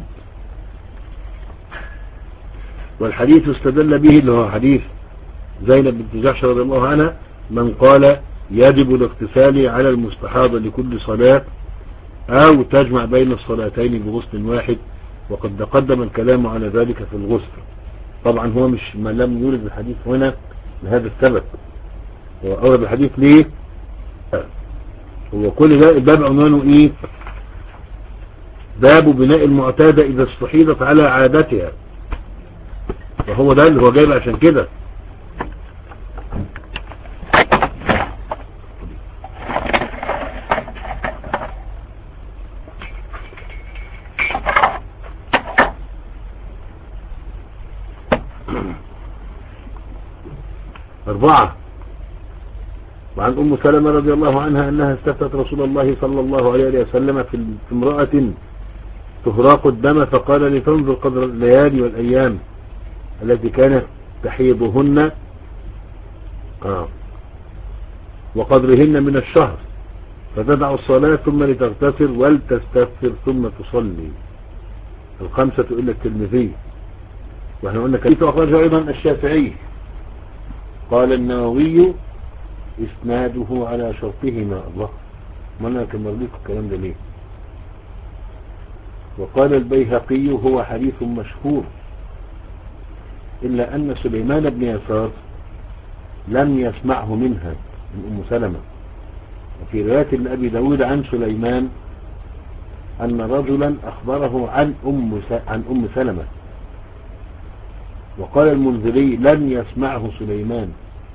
والحديث استدل به اللي هو حديث زينب بنت جحش رضي الله عنها من قال يجب الاغتسال على المستحاضة لكل صلاة أو تجمع بين الصلاتين بغسل واحد، وقد تقدم الكلام على ذلك في الغسل. طبعا هو مش ما لم يورد الحديث هنا لهذا السبب، هو أورد الحديث ليه؟ هو كل ده الباب عنوانه ايه؟ باب بناء المعتادة إذا استحيضت على عادتها، وهو ده اللي هو جايب عشان كده. أربعة. وعن أم سلمة رضي الله عنها أنها استفتت رسول الله صلى الله عليه وسلم في امرأة تهراق الدم، فقال لتنظر قدر الليالي والأيام التي كانت تحيضهن آه. وقدرهن من الشهر، فتدع الصلاة ثم لتغتسل ولتستغفر ثم تصلي. الخمسة إلا الترمذي. وإحنا قلنا كيف أخرجه أيضا الشافعي. قال النووي إسناده على شرطهما. الله، ما أنا كمل لكم الكلام ده ليه؟ وقال البيهقي هو حديث مشهور، إلا أن سليمان بن يسار لم يسمعه منها من أم سلمة. وفي رواية لأبي داود عن سليمان أن رجلا أخبره عن أم عن أم سلمة. وقال المنذري لم يسمعه سليمان.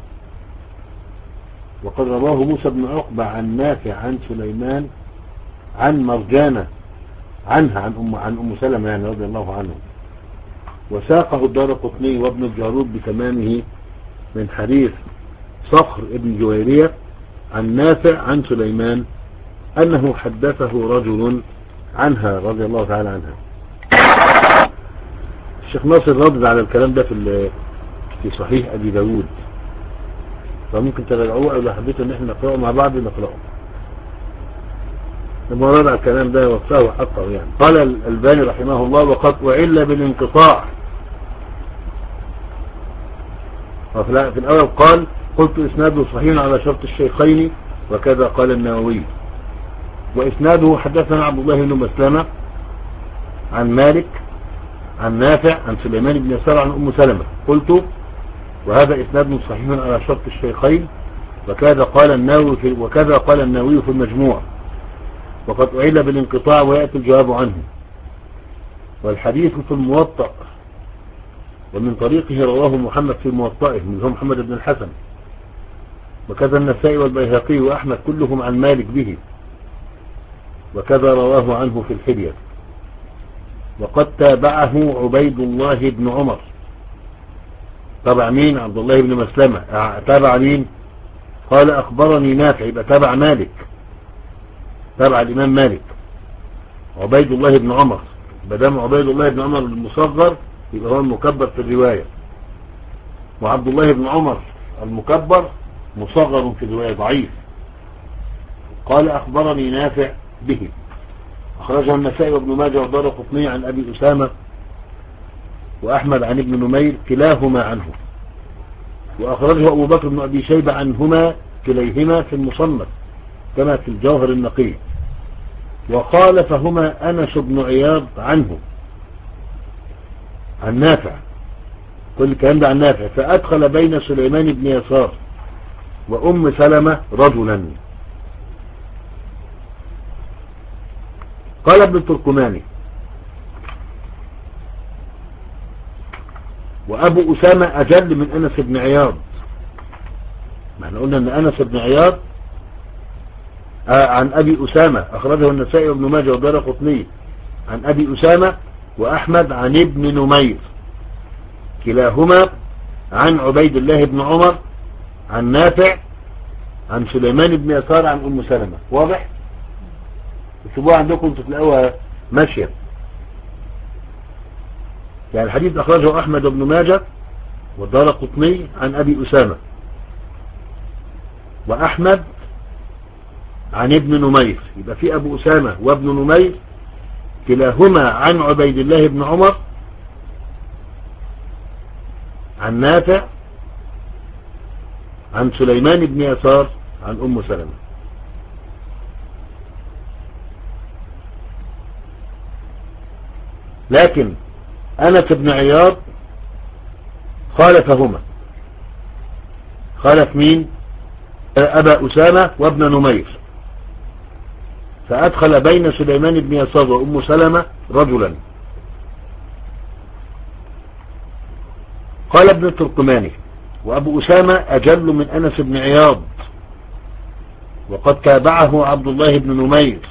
وقد رواه موسى بن عقبة عن نافع عن سليمان عن مرجانة عنها عن أم عن أم سلمة يعني رضي الله عنه. وساقه الدارقطني وابن الجارود بتمامه من حديث صخر ابن جويرية عن نافع عن سليمان أنه حدثه رجل عنها رضي الله تعالى عنها. الشيخ ناصر رد على الكلام ده في في صحيح أبي داود، فممكن تراجعوه أو لو حبيتوا ان احنا نقرأه مع بعض نقرأه. لما رد على الكلام ده وفاه حقه يعني. قال الألباني رحمه الله وقد أعل بالانقطاع. في الأول قال قلت إسناده صحيح على شرط الشيخين، وكذا قال النووي. وإسناده حدثنا عبد الله بن مسلمة عن مالك عن نافع عن سليمان بن يسار عن أم سلمة. قلت وهذا إسناد صحيح على شرط الشيخين، وكذا قال النووي في وكذا قال النووي في المجموع. وقد أعل بالانقطاع ويأتي الجواب عنه. والحديث في الموطأ، ومن طريقه رواه محمد في موطئه من هو محمد بن الحسن، وكذا النسائي والبيهقي وأحمد كلهم عن مالك به، وكذا رواه عنه في الحلية. وقد تابعه عبيد الله بن عمر. تابع مين؟ عبد الله بن مسلمة. تابع مين؟ قال أخبرني نافع، يبقى تابع مالك، تابع الإمام مالك. عبيد الله بن عمر، بدام عبيد الله بن عمر المصغر يبقى هو المكبر في الرواية، وعبد الله بن عمر المكبر مصغر في الرواية ضعيف. قال أخبرني نافع به. أخرجه النسائي وابن ماجه والدارقطني عن أبي أسامة وأحمد عن ابن نمير كلاهما عنه. وأخرجه أبو بكر بن أبي شيبة عنهما كليهما في المصنف كما في الجوهر النقي. وقال فهما أنس بن عياض عنه عن نافع، كل الكلام ده عن نافع. فأدخل بين سليمان بن يسار وأم سلمة رجلا. قال ابن التركماني وأبو أسامة أجل من أنس بن عياض. ما احنا قلنا أن أنس بن عياض آه عن أبي أسامة أخرجه النسائي وابن ماجه والدارقطني عن أبي أسامة وأحمد عن ابن نمير. كلاهما عن عبيد الله بن عمر عن نافع عن سليمان بن يسار عن أم سلمة. واضح؟ اكتبوها عندكم تلاقوها ماشية. يعني الحديث أخرجه أحمد بن ماجه والدارقطني عن أبي أسامة، وأحمد عن ابن نمير. يبقى في أبو أسامة وابن نمير كلاهما عن عبيد الله بن عمر عن نافع عن سليمان بن يسار عن أم سلمة. لكن أنس بن عياض خالفهما، خالف مين؟ أبا أسامة وابن نمير، فأدخل بين سليمان بن يسار وأم سلمة رجلا. قال ابن التركماني: وأبو أسامة أجل من أنس بن عياض، وقد تابعه عبد الله بن نمير،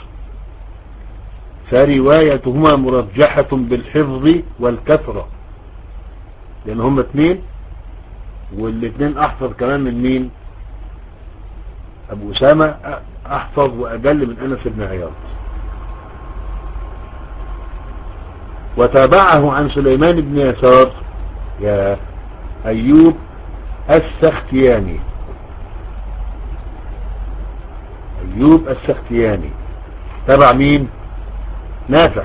فروايتهما مرجحة بالحفظ والكثرة، لأن هم اثنين، والاثنين أحفظ كمان من مين؟ أبو أسامة أحفظ وأجل من أنس بن عياض. وتابعه عن سليمان بن يسار يا أيوب السختياني، أيوب السختياني تابع مين؟ نافع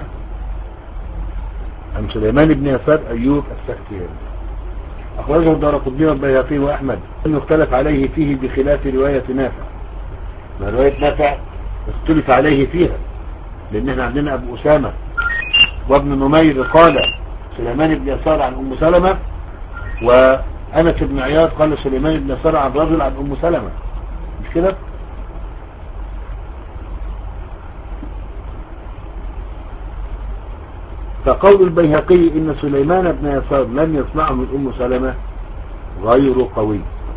عن سليمان بن يسار أيوب السختياني. أخرجه الدارقطني والبيهقي وأحمد، لم يختلف عليه فيه بخلاف رواية نافع. ما رواية نافع اختلف عليه فيها، لأن احنا عندنا أبو أسامة وابن نمير قال سليمان بن يسار عن أم سلمة، وأنس بن عياض قال سليمان بن يسار عن رجل عن أم سلمة، مش كده؟ فقول البيهقي إن سليمان بن يسار لم يسمعه من أم سلمة غير قوي،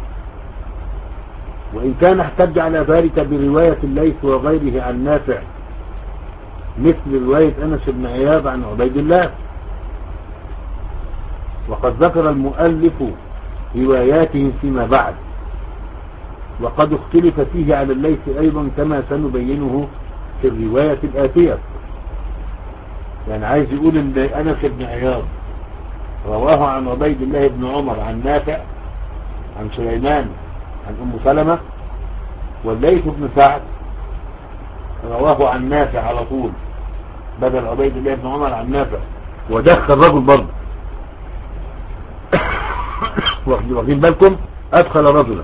وإن كان احتج على ذلك برواية الليث وغيره عن نافع مثل رواية أنس بن عياض عن عبيد الله. وقد ذكر المؤلف رواياته فيما بعد، وقد اختلف فيه على الليث أيضا كما سنبينه في الرواية الآتية. يعني عايز يقول ان أنس بن عياض رواه عن عبيد الله بن عمر عن نافع عن سليمان عن أم سلمة، والليث بن سعد رواه عن نافع على طول بدل عبيد الله بن عمر عن نافع، ودخل رجل برضه واخدين بالكم، أدخل رجلا.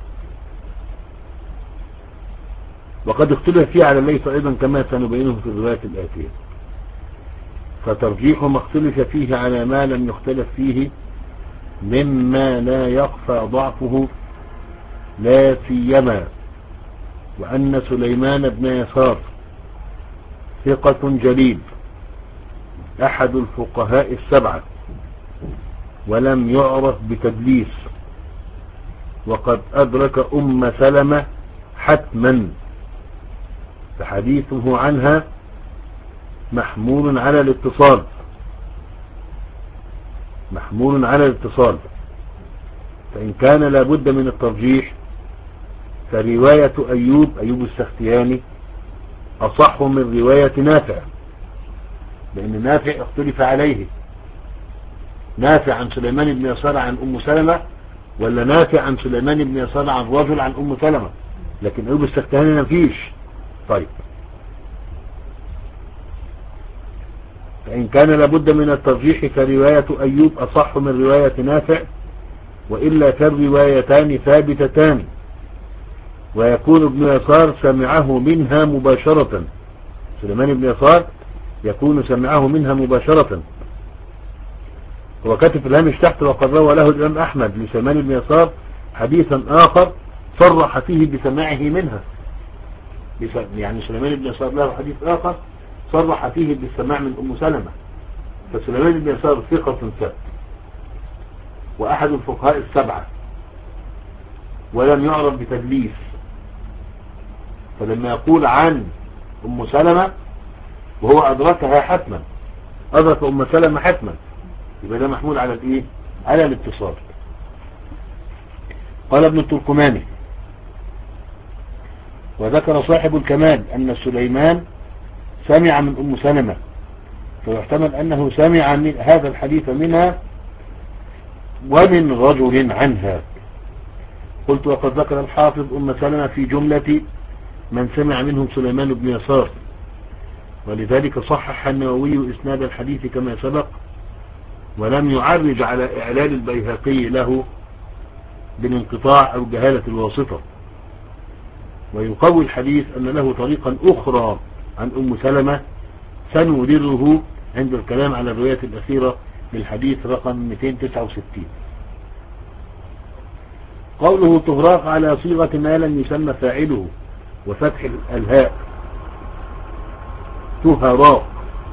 وقد اختلف فيه على الليث أيضا كما سنبينه في الرواية الآتية. فترجيح ما اختلف فيه على ما لم يختلف فيه مما لا يخفى ضعفه، لا سيما وأن سليمان بن يسار ثقة جليل أحد الفقهاء السبعة، ولم يعرف بتدليس، وقد أدرك أم سلمة حتما، فحديثه عنها محمول على الاتصال، محمول على الاتصال. فإن كان لابد من الترجيح فرواية أيوب أيوب السختياني أصح من رواية نافع، لأن نافع اختلف عليه، نافع عن سليمان بن يسار عن أم سلمة ولا نافع عن سليمان بن يسار عن رجل عن أم سلمة، لكن أيوب السختياني مفيش. طيب، فإن كان لابد من الترجيح فرواية أيوب أصح من رواية نافع، وإلا فالروايتان ثابتتان، ويكون ابن يسار سمعه منها مباشرة، سليمان بن يسار يكون سمعه منها مباشرة. هو كاتب في الهامش تحت: وقد روى له الإمام أحمد لسليمان بن يسار حديثا آخر صرح فيه بسماعه منها، يعني سليمان بن يسار له حديث آخر صرح فيه بالسماع من أم سلمة. فسليمان بن يسار ثقة ثابت وأحد الفقهاء السبعة، ولم يعرف بتدليس، فلما يقول عن أم سلمة وهو أدركها حتما، أدرك أم سلمة حتما، يبقى ده محمول على الإيه؟ على الاتصال. قال ابن التركماني: وذكر صاحب الكمال أن سليمان سمع من أم سلمة، فيحتمل أنه سمع من هذا الحديث منها ومن رجل عنها. قلت: وقد ذكر الحافظ أم سلمة في جملة من سمع منهم سليمان بن يسار، ولذلك صحح النووي إسناد الحديث كما سبق، ولم يعرج على إعلال البيهقي له بالانقطاع أو جهالة الواسطة. ويقوي الحديث أن له طريقا أخرى عن أم سلمة سنورره عند الكلام على الرواية الأخيرة للحديث رقم مئتين وتسعة وستين. قوله تهراق على صيغة ما لم يسمى فاعله وفتح الهاء تهراق.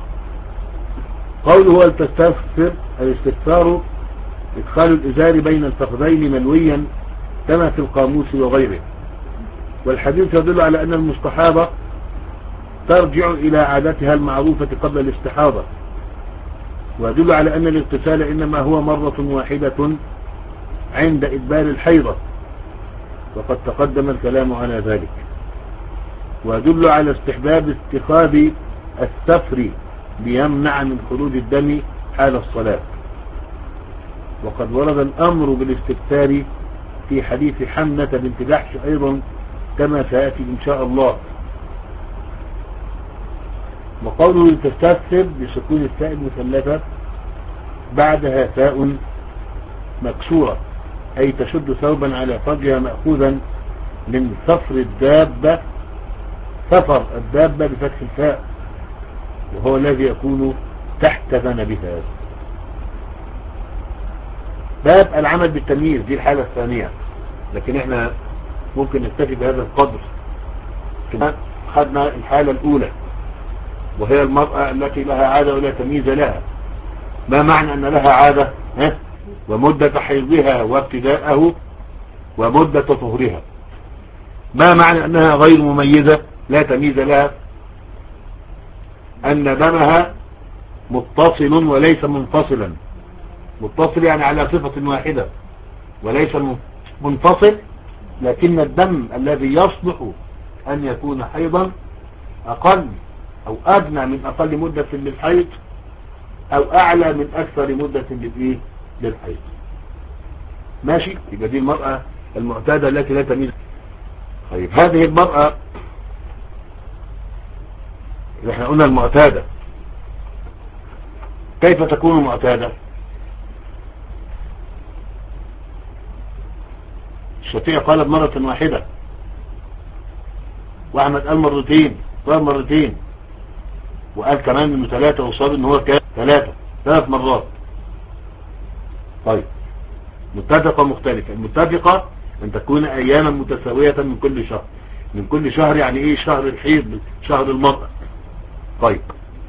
قوله هل تستغفر الاستغفار ادخال الازار بين الفخذين ملويا كما في القاموس وغيره. والحديث يدل على أن المستحاضة ترجع إلى عادتها المعروفة قبل الاستحاضة، ويدل على أن الاغتسال إنما هو مرة واحدة عند إدبار الحيضة، وقد تقدم الكلام على ذلك. ويدل على استحباب اتخاذ السفر ليمنع من خروج الدم حال الصلاة. وقد ورد الأمر بالاستفتار في حديث حمنة بنت جحش أيضا كما سيأتي إن شاء الله. وقوله تستفسر بسكون التاء المثلثة بعدها تاء مكسورة، أي تشد ثوبا على فرجها مأخوذا من سفر الدابة، سفر الدابة بفتح الفاء، وهو الذي يكون تحت ذنبها. باب العمل بالتمييز، دي الحالة الثانية، لكن احنا ممكن نكتفي بهذا القدر. خدنا الحالة الأولى وهي المرأة التي لها عادة ولا تمييز لها. ما معنى أن لها عادة؟ ها؟ ومدة حيضها وابتداءه ومدة طهرها. ما معنى أنها غير مميزة لا تمييز لها؟ أن دمها متصل وليس منفصلا. متصل يعني على صفة واحدة، وليس منفصل، لكن الدم الذي يصلح أن يكون حيضا أقل أو أدنى من أقل مدة للحيض أو أعلى من أكثر مدة للإيه؟ للحيض. ماشي؟ يبقى دي المرأة المعتادة التي لا تميز. طيب هذه المرأة إذا احنا قلنا المعتادة، كيف تكون معتادة؟ الشافعي قال مرة واحدة، وأحمد قال مرتين، قال مرتين، وقال كمان انه ثلاثة، وصاب انه هو كان ثلاثة ثلاث مرات. طيب متفقة مختلفة. المتفقة ان تكون اياما متساوية من كل شهر. من كل شهر يعني ايه؟ شهر الحيض، شهر المرأة. طيب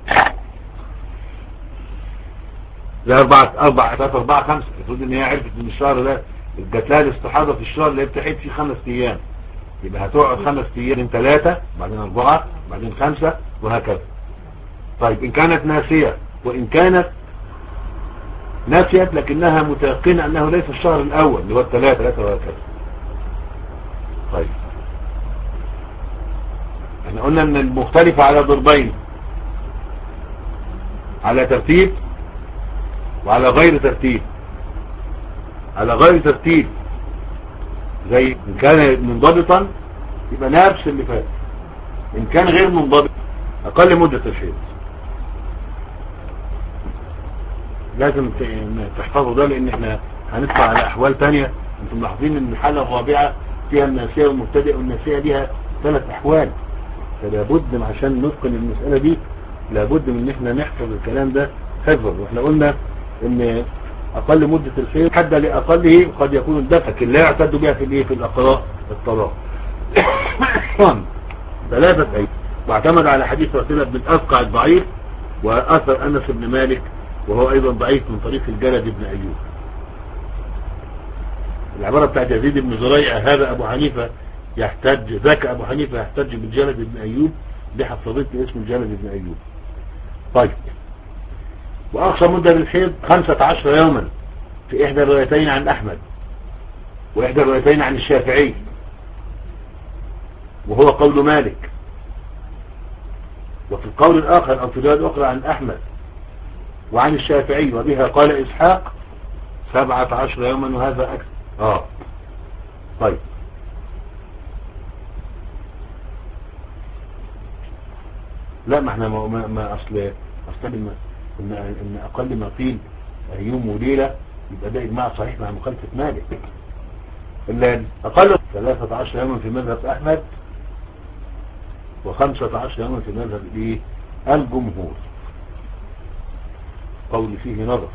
زي اربعة اربعة ثلاثة اربعة خمسة، المفروض ان هي عرفت ان الشهر ده جات لها الاستحاضة في الشهر اللي بتحيض فيه خمس ايام، يبقى هتقعد خمس ايام، من ثلاثة بعدين اربعة بعدين خمسة وهكذا. طيب إن كانت ناسية، وإن كانت ناسيت لكنها متيقنة أنه ليس الشهر الأول اللي هو الثلاثة ثلاثة وهكذا. طيب احنا قلنا أن المختلفة على ضربين، على ترتيب وعلى غير ترتيب. على غير ترتيب زي إن كان منضبطا يبقى نفس اللي فات، إن كان غير منضبط أقل مدة الحيض. لازم تحفظوا ده، لان احنا هندفع على احوال تانية. انتم ملاحظين ان الحالة الرابعة فيها الناسية والمبتدئ، والناسية ليها ثلاث احوال، فلابد عشان نتقن المسألة دي لابد من ان احنا نحفظ الكلام ده حفظا. واحنا قلنا ان اقل مدة الحيض حد لاقله قد يكون الدفع، لكن لا يعتد بها في الايه؟ في الاقراء الطلاق. ثلاثة ايام. واعتمد على حديث رسول بن الأفقع الضعيف واثر انس بن مالك وهو ايضا ضعيف من طريق الجلد بن ايوب. العبارة بتاعت يزيد بن زريع هذا ابو حنيفة يحتج، ذاك ابو حنيفة يحتج بالجلد بن ايوب، دي حفظت لي اسم الجلد بن ايوب. طيب واقصى مدة للحيض خمسة عشر يوما، في إحدى الروايتين عن أحمد وإحدى الروايتين عن الشافعي، وهو قول مالك. وفي القول الآخر أو في الرواية الأخرى عن أحمد وعن الشافعي وبها قال إسحاق سبعة عشر يوما، وهذا أكثر. آه طيب، لا ما احنا ما, ما أصل أصل إن, إن, إن أقل ما قيل يوم وليلة يبقى ده إجماع صحيح مع مخالفة مالك. إلا أقل ثلاثة عشر يوما في مذهب أحمد وخمسة عشر يوما في مذهب إيه الجمهور، قول فيه نظر.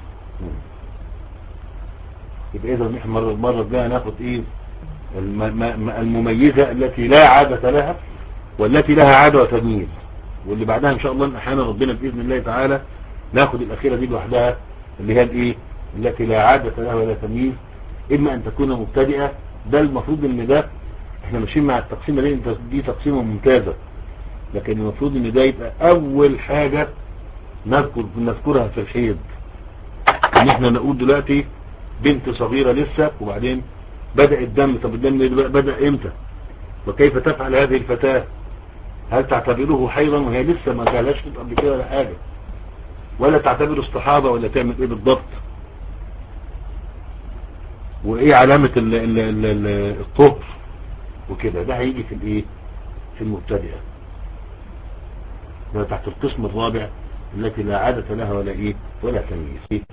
يبقى إذا نحن مرة المرة الجاية ناخد إيه المميزة التي لا عادة لها والتي لها عادة وتمييز، واللي بعدها إن شاء الله أحيانا ربنا بإذن الله تعالى ناخد الأخيرة دي لوحدها اللي هي الإيه التي لا عادة لها ولا تمييز، إما أن تكون مبتدئة. ده المفروض إن ده إحنا ماشيين مع التقسيمة دي، دي تقسيمة ممتازة، لكن المفروض إن ده يبقى أول حاجة نذكر نذكرها في الحيض. إن إحنا نقول دلوقتي بنت صغيرة لسه وبعدين بدأ الدم، طب الدم بدأ إمتى وكيف تفعل هذه الفتاة؟ هل تعتبره حيضا وهي لسه ما جالهاش قبل كده ولا حاجة، ولا تعتبر استحاضة، ولا تعمل ايه بالضبط، وايه علامة ال ال ال الطهر وكده. ده هيجي في الايه في المبتدئة، ده تحت القسم الرابع التي لا عادة لها ولا ايه ولا تمييز.